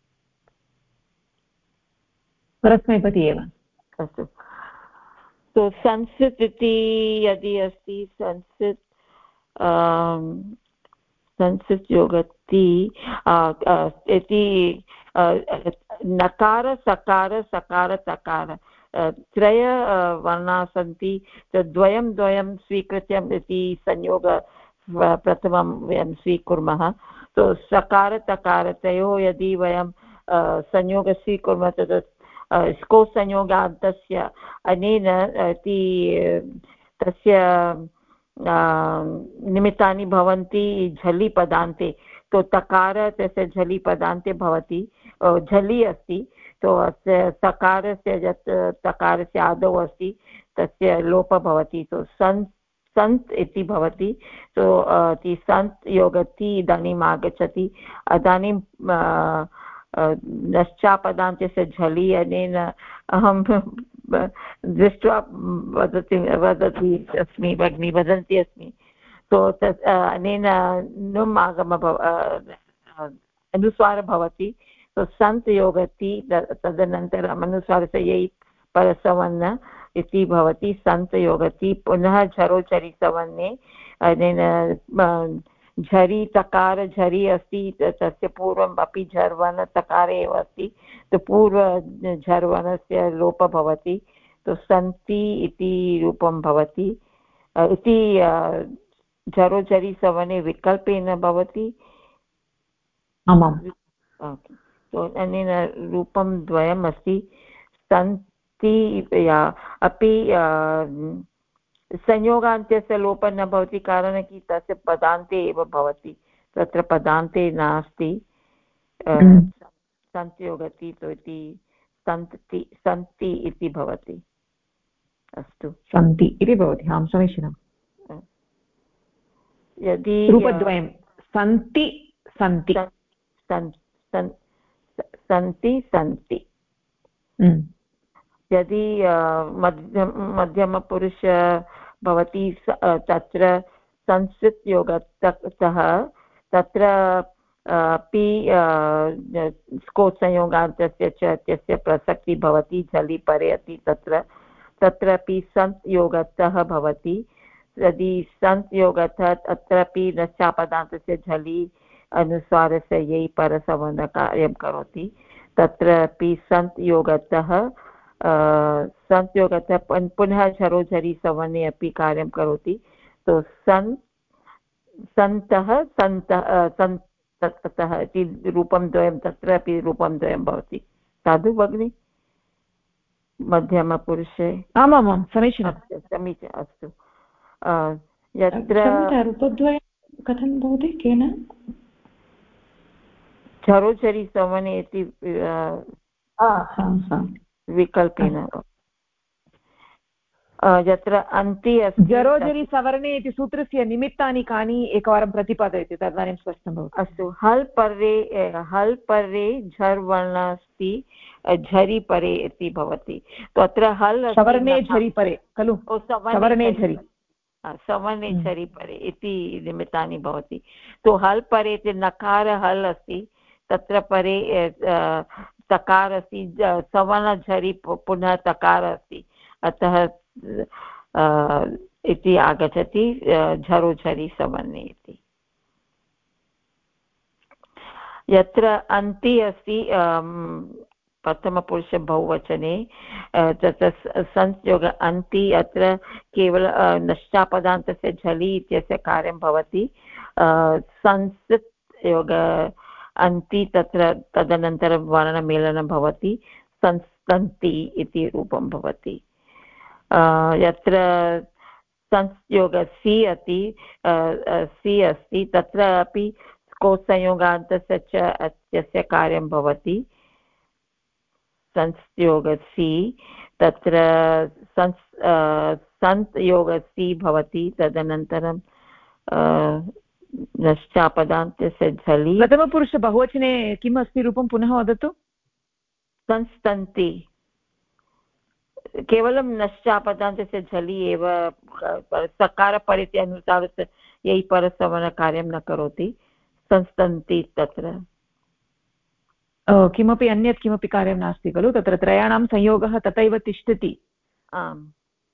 परस्मैपदी एव अस्तु तो संस्कृत् इति यदि अस्ति संस्कृत् योगति इति नकार सकार सकार तकार त्रय वर्णाः सन्ति द्वयं द्वयं स्वीकृत्य इति संयोग प्रथमं वयं स्वीकुर्मः तो सकार तकार तयोः यदि वयं संयोग स्वीकुर्मः तत् को संयोगान्तस्य अनेन तस्य निमित्तानि भवन्ति झलि पदान्ते तो तकार तस्य झलि पदान्ते भवति झलि अस्ति तो अस्य सकारस्य यत् तकारस्य आदौ अस्ति तस्य लोपः भवति तो सन्त् इति भवति तो सन्त् योगति इदानीम् आगच्छति इदानीं नश्चापदान्तस्य झलि अनेन अहं दृष्ट्वा वदति अस्मि भगिनी वदन्ती अस्मि तो तत् अनेन नुम् आगमः अनुस्वारः भवति तो सन्त् योगति तदनन्तरम् अनुस्वारस्य यै परसवर्ण इति भवति सन्त् योगति पुनः झरोचरि सवर्णे अनेन झरि तकार झरि अस्ति तस्य पूर्वम् अपि झर्वण तकारे एव अस्ति तो पूर्व झर्वणस्य लोपः भवति तो सन्ति इति रूपं भवति इति झरोझरि सवर्णे विकल्पेन भवति आमाम् तो अनेन रूपं द्वयम् अस्ति सन्ति अपि संयोगान्त्यस्य लोपः न भवति कारणं कि तस्य पदान्ते एव भवति तत्र पदान्ते नास्ति सन्त्योगति तो इति सन्ति इति भवति अस्तु सन्ति इति भवति आं समीचीनं यदि रूपद्वयं सन्ति सन्ति सन्ति सन्ति यदि मध्यमपुरुष भवति तत्र संस्कृत योगतः तत्र अपि स्कोत् संयोगान्तस्य च इत्यस्य प्रसक्तिः भवति झलि परे अस्ति तत्रापि सन्त् योगतः भवति यदि सन्त् योगतः अत्रापि नश्चापदान्तस्य झलि अनुस्वारस्य यै परसवर्णकार्यं करोति तत्रापि सन्त् योगतः सन्त्योगतः पुनः झरोझरि सवर्णे अपि कार्यं करोति तो सन्तः सन्तः इति रूपं द्वयं तत्रापि रूपं द्वयं भवति साधु भगिनि मध्यमपुरुषे आमामां समीचीनं समीचीनम् अस्तु यत्र रूपद्वयं कथं भवति केन झरोझरि सवर्णे इति विकल्पेन यत्र अन्ति अस्ति झरोझरि सवर्णे इति सूत्रस्य निमित्तानि कानि एकवारं प्रतिपादयति तदानीं स्पष्टं भवति अस्तु हल् पर्रे झर् वर्णः अस्ति झरि परे इति भवति तत्र हल् सवर्णे झरि परे खलु सवर्णे झरि सवर्णे झरि परे इति निमित्तानि भवति तो हल् परे इति नकार हल् अस्ति तत्र परे तकार अस्ति सवर्णझरि पुनः तकार अस्ति अतः इति आगच्छति झरोझरि सवर्णे इति यत्र अन्ति अस्ति प्रथमपुरुष बहुवचने तत्र संयोग अन्ति अत्र केवल नश्चापदान्तस्य झलि इत्यस्य कार्यं भवति संस्कृत योग अन्ति तत्र तदनन्तरं वर्णमेलनं भवति संस्तन्ति इति रूपं भवति यत्र संयोगसि अस्ति तत्र अपि कोसंयोगान्तस्य च अस्य कार्यं भवति संयोगसि तत्र संयोगसि भवति तदनन्तरं नश्चापदान्तस्य झलि प्रथमपुरुष बहुवचने किम् अस्ति रूपं पुनः वदतु संस्तन्ति केवलं नश्चापदान्तस्य झलि एव सकारपरित्य अनुसारस्य यै परसवर्णकार्यं न करोति संस्तन्ति तत्र किमपि अन्यत् किमपि कार्यं नास्ति खलु तत्र त्रयाणां संयोगः तथैव तिष्ठति आम्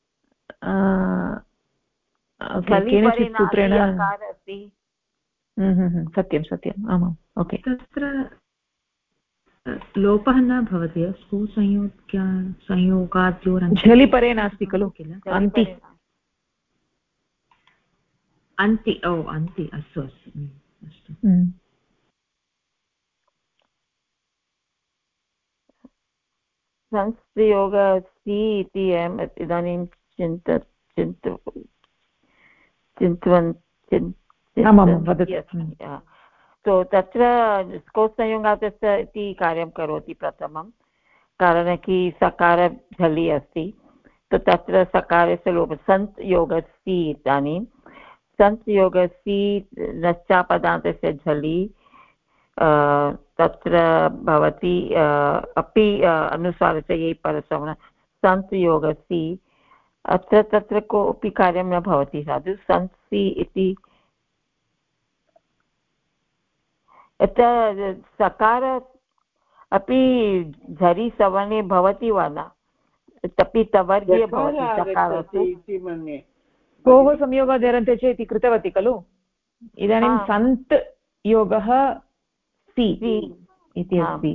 केनचित् सूत्रेण सत्यं सत्यम् आमाम् ओके तत्र लोपः न भवति झलि परे नास्ति खलु अन्ति अन्ति अस्तु अस्तु संयोग अस्ति इति इदानीं तो तत्र कोसंयोगान्तस्य इति कार्यं करोति प्रथमं कारणं कि सकार झलि अस्ति तो तत्र सकारस्य लोपः सन्त् योगस्ति इदानीं सन्त् योगस्ति नश्चापदान्तस्य झलि तत्र भवति अपि अनुस्वारस्य यै परसवर्णः सन्त् योगस्ति अत्र तत्र कोऽपि कार्यं न भवति साधु सन्ति इति सकार अपि झरि सवर्णे भवति वा न? तपि तवर्गे भवति आगच्छति इति मन्ये। कोः संयोगादेरन्ते च इति कृतवती खलु। इदानीं सन्त् योगः सि इति अस्ति।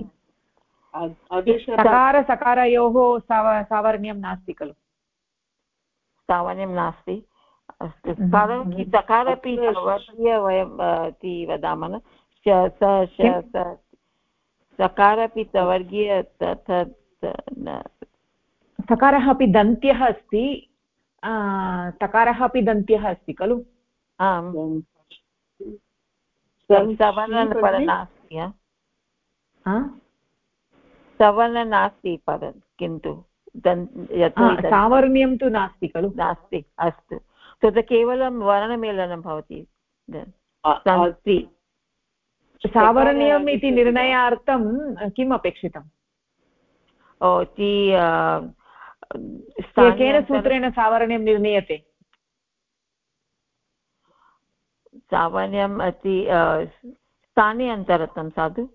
सकार सकारयोः सावर्ण्यं नास्ति खलु। सावर्ण्यं नास्ति। अस्तु, सकार अपि सावर्ण्य वयं इति वदामः। सकार अपि तवर्गीय सकारः अपि दन्त्यः अस्ति, तकारः अपि दन्त्यः अस्ति खलु। आम्, सवर्णपद नास्ति, सवर्ण नास्ति पद, किन्तु सावर्ण्यं तु नास्ति खलु। नास्ति। अस्तु, तत् केवलं वर्णमेलनं भवति। सावर्ण्यम् इति निर्णयार्थं किम् अपेक्षितम्? केन सूत्रेण सावर्ण्यं निर्णीयते? सावर्ण्यम् अति स्थाने अन्तरतं साधु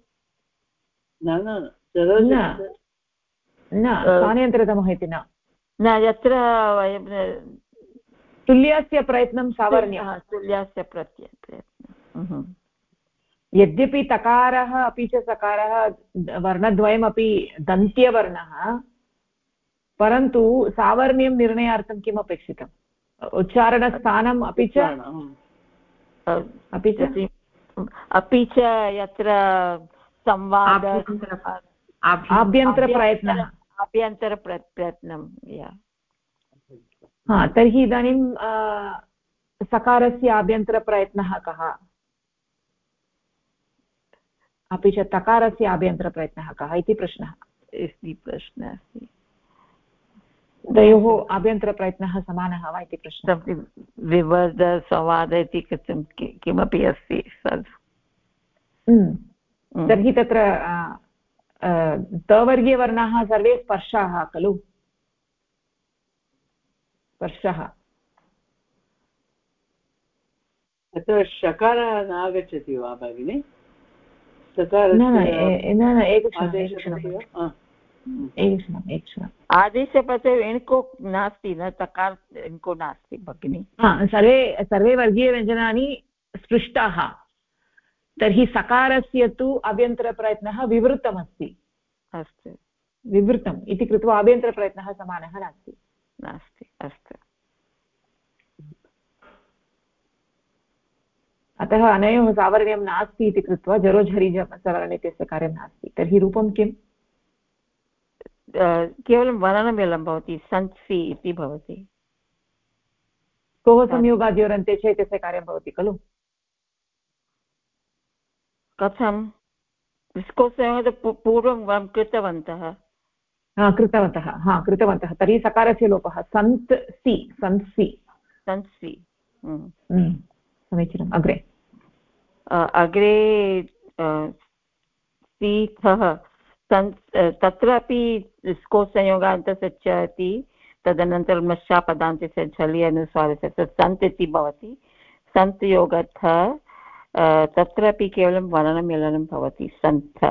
न स्थानेऽन्तरतमः इति न यत्र वयं तुल्यस्य प्रयत्नं सावर्ण्यं। तुल्यस्य प्रयत्नं यद्यपि तकारः अपि च सकारः वर्णद्वयमपि दन्त्यवर्णः, परन्तु सावर्ण्यं निर्णयार्थं किम् अपेक्षितम्? उच्चारणस्थानम् अपि च यत्र संवाद आभ्यन्तरप्रयत्नं। तर्हि इदानीं सकारस्य आभ्यन्तरप्रयत्नः कः? अपि च तकारस्य आभ्यन्तरप्रयत्नः कः इति प्रश्नः अस्ति। द्वयोः आभ्यन्तरप्रयत्नः समानः वा इति प्रश्नः। विवर्ध संवाद इति कथं किमपि अस्ति। तर्हि तत्र तवर्गीयवर्णाः सर्वे स्पर्शाः खलु। स्पर्शः तत्र शकारः न आगच्छति वा भगिनि? आदेशपदे एण्को नास्ति, न तकार एण्को नास्ति भगिनि। सर्वे वर्गीयव्यञ्जनानि स्पृष्टाः। तर्हि सकारस्य तु अभ्यन्तरप्रयत्नः विवृतमस्ति। अस्तु, विवृतम् इति कृत्वा अभ्यन्तरप्रयत्नः समानः नास्ति। अस्तु, अतः अनयोः सावर्ण्यं नास्ति इति कृत्वा जरोझरि सवर्णे इत्यस्य कार्यं नास्ति। तर्हि रूपं किम्? केवलं वर्णमेलं भवति, सन्सि इति भवति। कोः संयोगाद्योरन्ते च इत्यस्य कार्यं भवति खलु। कथं? पूर्वं वयं कृतवन्तः। तर्हि सकारस्य लोपः सन्त् सि, सन्सि। समीचीनम्। अग्रे सीथः तत्रापि स्को संयोगान्तस्य च इति, तदनन्तरं मश्चापदान्तस्य झलि अनुस्वारस्य सन्त् इति भवति। सन्त् योगतः तत्रापि केवलं वर्णमेलनं भवति, सन्थ।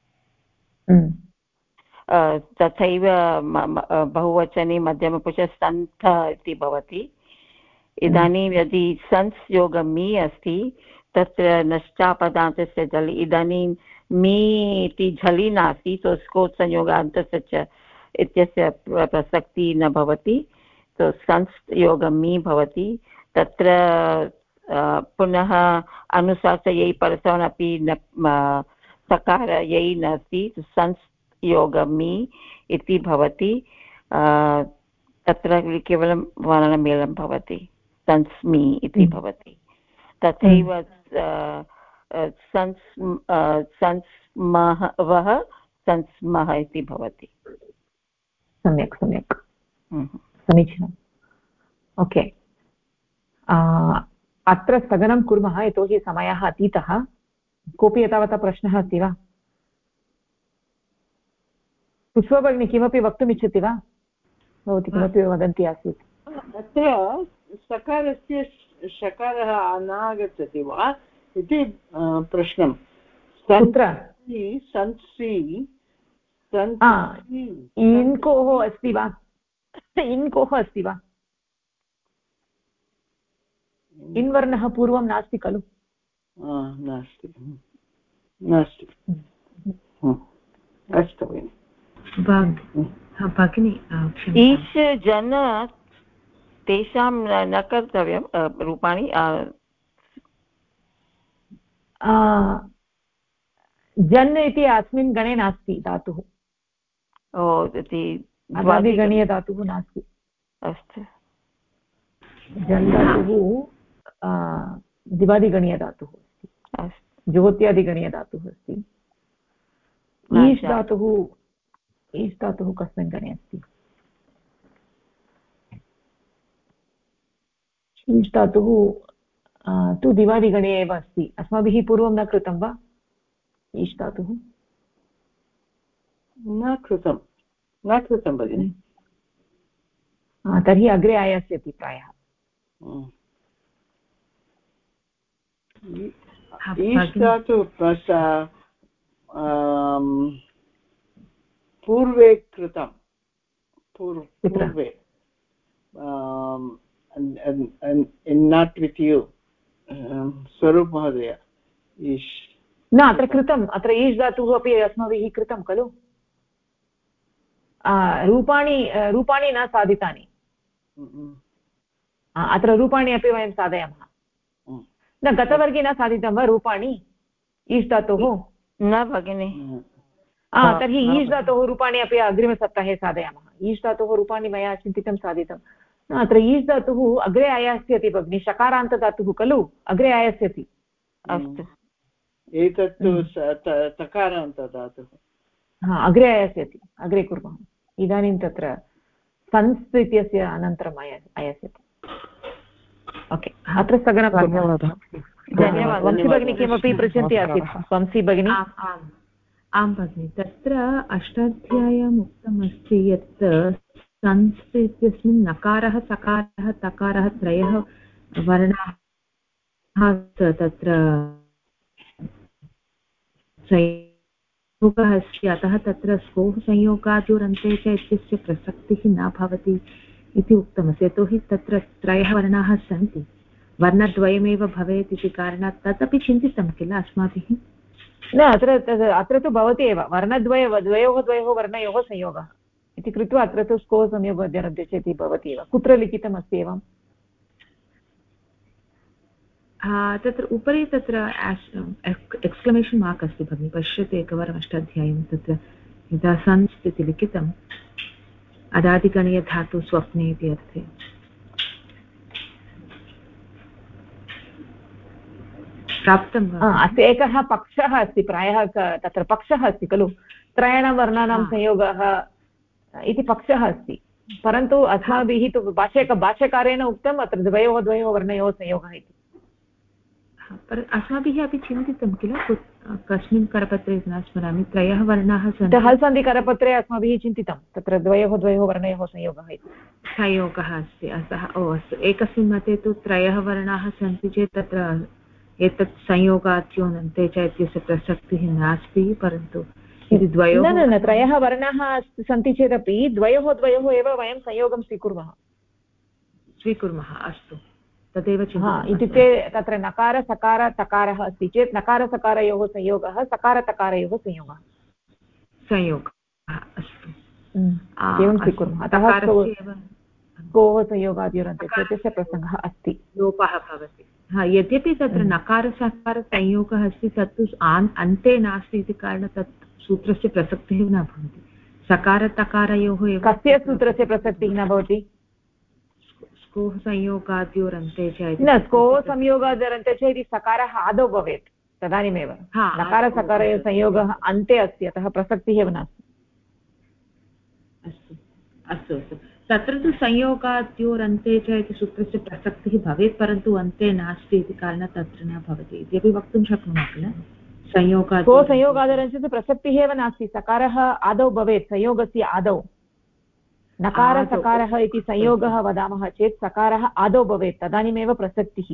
तथैव बहुवचने मध्यमपुरुषे सन्थ इति भवति। इदानीं यदि सन्स् योगमी अस्ति तत्र नश्चापदान्तस्य झलि, इदानीं मी इति झलि नास्ति, तो स्को संयोगान्तस्य च इत्यस्य प्रसक्तिः न भवति, तो संस् योगमी भवति। तत्र पुनः अनुसार यै परसवन् अपि न, सकार यै नास्ति, संस् योगमी इति भवति। तत्र केवलं वर्णमेलं भवति, संस्मि इति भवति। तथैव संस्मः संस्मः इति भवति। सम्यक् समीचीनम्। ओके, अत्र स्थगनं कुर्मः, यतोहि समयः अतीतः। कोऽपि एतावता प्रश्नः अस्ति वा? पुष्पा भगिनी किमपि वक्तुमिच्छति वा? भवती किमपि वदन्ती आसीत्। अत्र सकारस्य शकारः नागच्छति वा इति प्रश्नं। कुत्र? सन्सि इन्कोः अस्ति वा इन्कोः अस्ति वा इन्वर्णः पूर्वं नास्ति खलु नास्ति नास्ति अस्तु भगिनी ईश् जन तेषां न कर्तव्यं रूपाणि जन् इति अस्मिन् गणे नास्ति धातुः गणीयधातुः नास्ति अस्तु जन् धातुः दिवादिगणीयधातुः अस्ति ज्योत्यादिगणीयधातुः अस्ति ईश् धातुः कस्मिन् गणे अस्ति ईश् धातुः तु दिवादिगणे एव अस्ति अस्माभिः पूर्वं न कृतं वा ईश् धातुः न कृतं भगिनि तर्हि अग्रे आयास्यति प्रायः ईष्टातु पूर्वे कृतं पूर्वे नाट् वित् यू स्वरूप महोदय ईश् न अत्र कृतम् अत्र ईश् धातुः अपि अस्माभिः कृतं खलु रूपाणि न साधितानि अत्र रूपाणि अपि वयं साधयामः न गतवर्गे न साधितं वा रूपाणि ईश् धातोः न भगिनि तर्हि ईश् धातोः रूपाणि अपि अग्रिमसप्ताहे साधयामः ईश् धातोः रूपाणि मया चिन्तितं साधितं अत्र ईश् धातुः अग्रे आयास्यति भगिनि शकारान्तधातुः खलु अग्रे आयास्यति अस्तु एतत्तु तकारान्तधातुः अग्रे आयास्यति अग्रे कुर्मः इदानीं तत्र संस् इत्यस्य अनन्तरम् आयास्यति ओके अत्र स्थगनं धन्यवादः धन्यवादः वंशी भगिनी किमपि पृच्छन्ति आसीत् वंशी भगिनी आं भगिनि तत्र अष्टाध्याय्याम् उक्तमस्ति यत् संस् इत्यस्मिन् नकारः सकारः तकारः त्रयः वर्णाः तत्र संयोगः अस्ति अतः तत्र स्कोः संयोगाद्योरन्ते च इत्यस्य प्रसक्तिः न भवति इति उक्तमस्ति यतोहि तत्र त्रयः वर्णाः सन्ति वर्णद्वयमेव भवेत् इति कारणात् तदपि चिन्तितं किल अस्माभिः न अत्र तु भवति एव द्वयोः वर्णयोः संयोगः इति कृत्वा अत्र तु स्को संयोगोऽद्योरन्ते च इति भवति एव कुत्र लिखितमस्ति एवं तत्र उपरि तत्र एक्स्क्लमेशन् मार्क् अस्ति भगिनि पश्यतु एकवारम् अष्टाध्याय्यं तत्र यदा संस् इति लिखितम् अदादिगणीयधातु स्वप्ने इति अर्थे प्राप्तं अस्ति एकः पक्षः अस्ति प्रायः तत्र पक्षः अस्ति खलु त्रयाणां वर्णानां संयोगः इति पक्षः अस्ति परन्तु अस्माभिः तु भाष्यकारेण उक्तम् अत्र द्वयोः वर्णयोः संयोगः इति अस्माभिः अपि चिन्तितं किल कस्मिन् करपत्रे न स्मरामि त्रयः वर्णाः सन्ति हल्सन्धिकरपत्रे अस्माभिः चिन्तितं तत्र द्वयोः वर्णयोः संयोगः इति संयोगः अस्ति अतः अस्तु एकस्मिन् मते तु त्रयः वर्णाः सन्ति चेत् तत्र एतत् संयोगाद्योनन्ते च इत्यस्य प्रसक्तिः नास्ति परन्तु यदि द्वयोः न त्रयः वर्णाः सन्ति चेदपि द्वयोः एव वयं संयोगं स्वीकुर्मः अस्तु तदेव इत्युक्ते तत्र नकार सकार तकारः अस्ति चेत् नकार सकारयोः संयोगः सकार तकारयोः संयोगः अस्तु एवं स्वीकुर्मः अतः गोः संयोगाद्योरन्ते इत्यस्य प्रसङ्गः अस्ति लोपः भवति यद्यपि तत्र नकारसकारसंयोगः अस्ति तत्तु अन्ते नास्ति इति कारणात् तत् सूत्रस्य प्रसक्तिः न भवति सकारतकारयोः एव कस्य सूत्रस्य प्रसक्तिः न भवति स्कोः संयोगाद्योरन्ते च न स्कोः संयोगाद्योरन्ते च इति सकारः आदौ भवेत् तदानीमेव नकारसकारयोः संयोगः अन्ते अस्ति अतः प्रसक्तिः एव नास्ति अस्तु तत्र तु संयोगाद्योरन्ते च इति सूत्रस्य प्रसक्तिः भवेत् परन्तु अन्ते नास्ति इति कारणात् तत्र न भवति इत्यपि वक्तुं शक्नुमः किल संयोगादरस्य प्रसक्तिः एव नास्ति सकारः आदौ भवेत् संयोगस्य आदौ नकारसकारः इति संयोगः वदामः चेत् सकारः आदौ भवेत् तदानीमेव प्रसक्तिः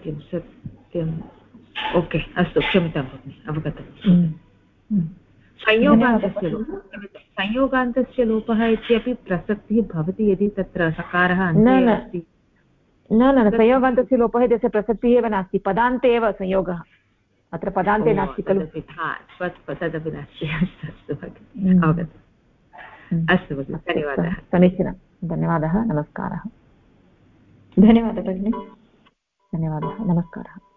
सत्यम् ओके अस्तु क्षम्यतां भगिनि अवगतम् संयोगान्तस्य लोपः इत्यपि प्रसक्तिः भवति यदि तत्र सकारः अन्ते अस्ति। न संयोगान्तस्य लोपः इत्यस्य प्रसक्तिः एव नास्ति, पदान्ते एव संयोगः, अत्र पदान्ते नास्ति खलु। तदपि नास्ति। अस्तु भगिनि, अवगतम्। अस्तु भगिनि, धन्यवादः। समीचीनं, धन्यवादः, नमस्कारः। धन्यवादः भगिनि। धन्यवादः, नमस्कारः।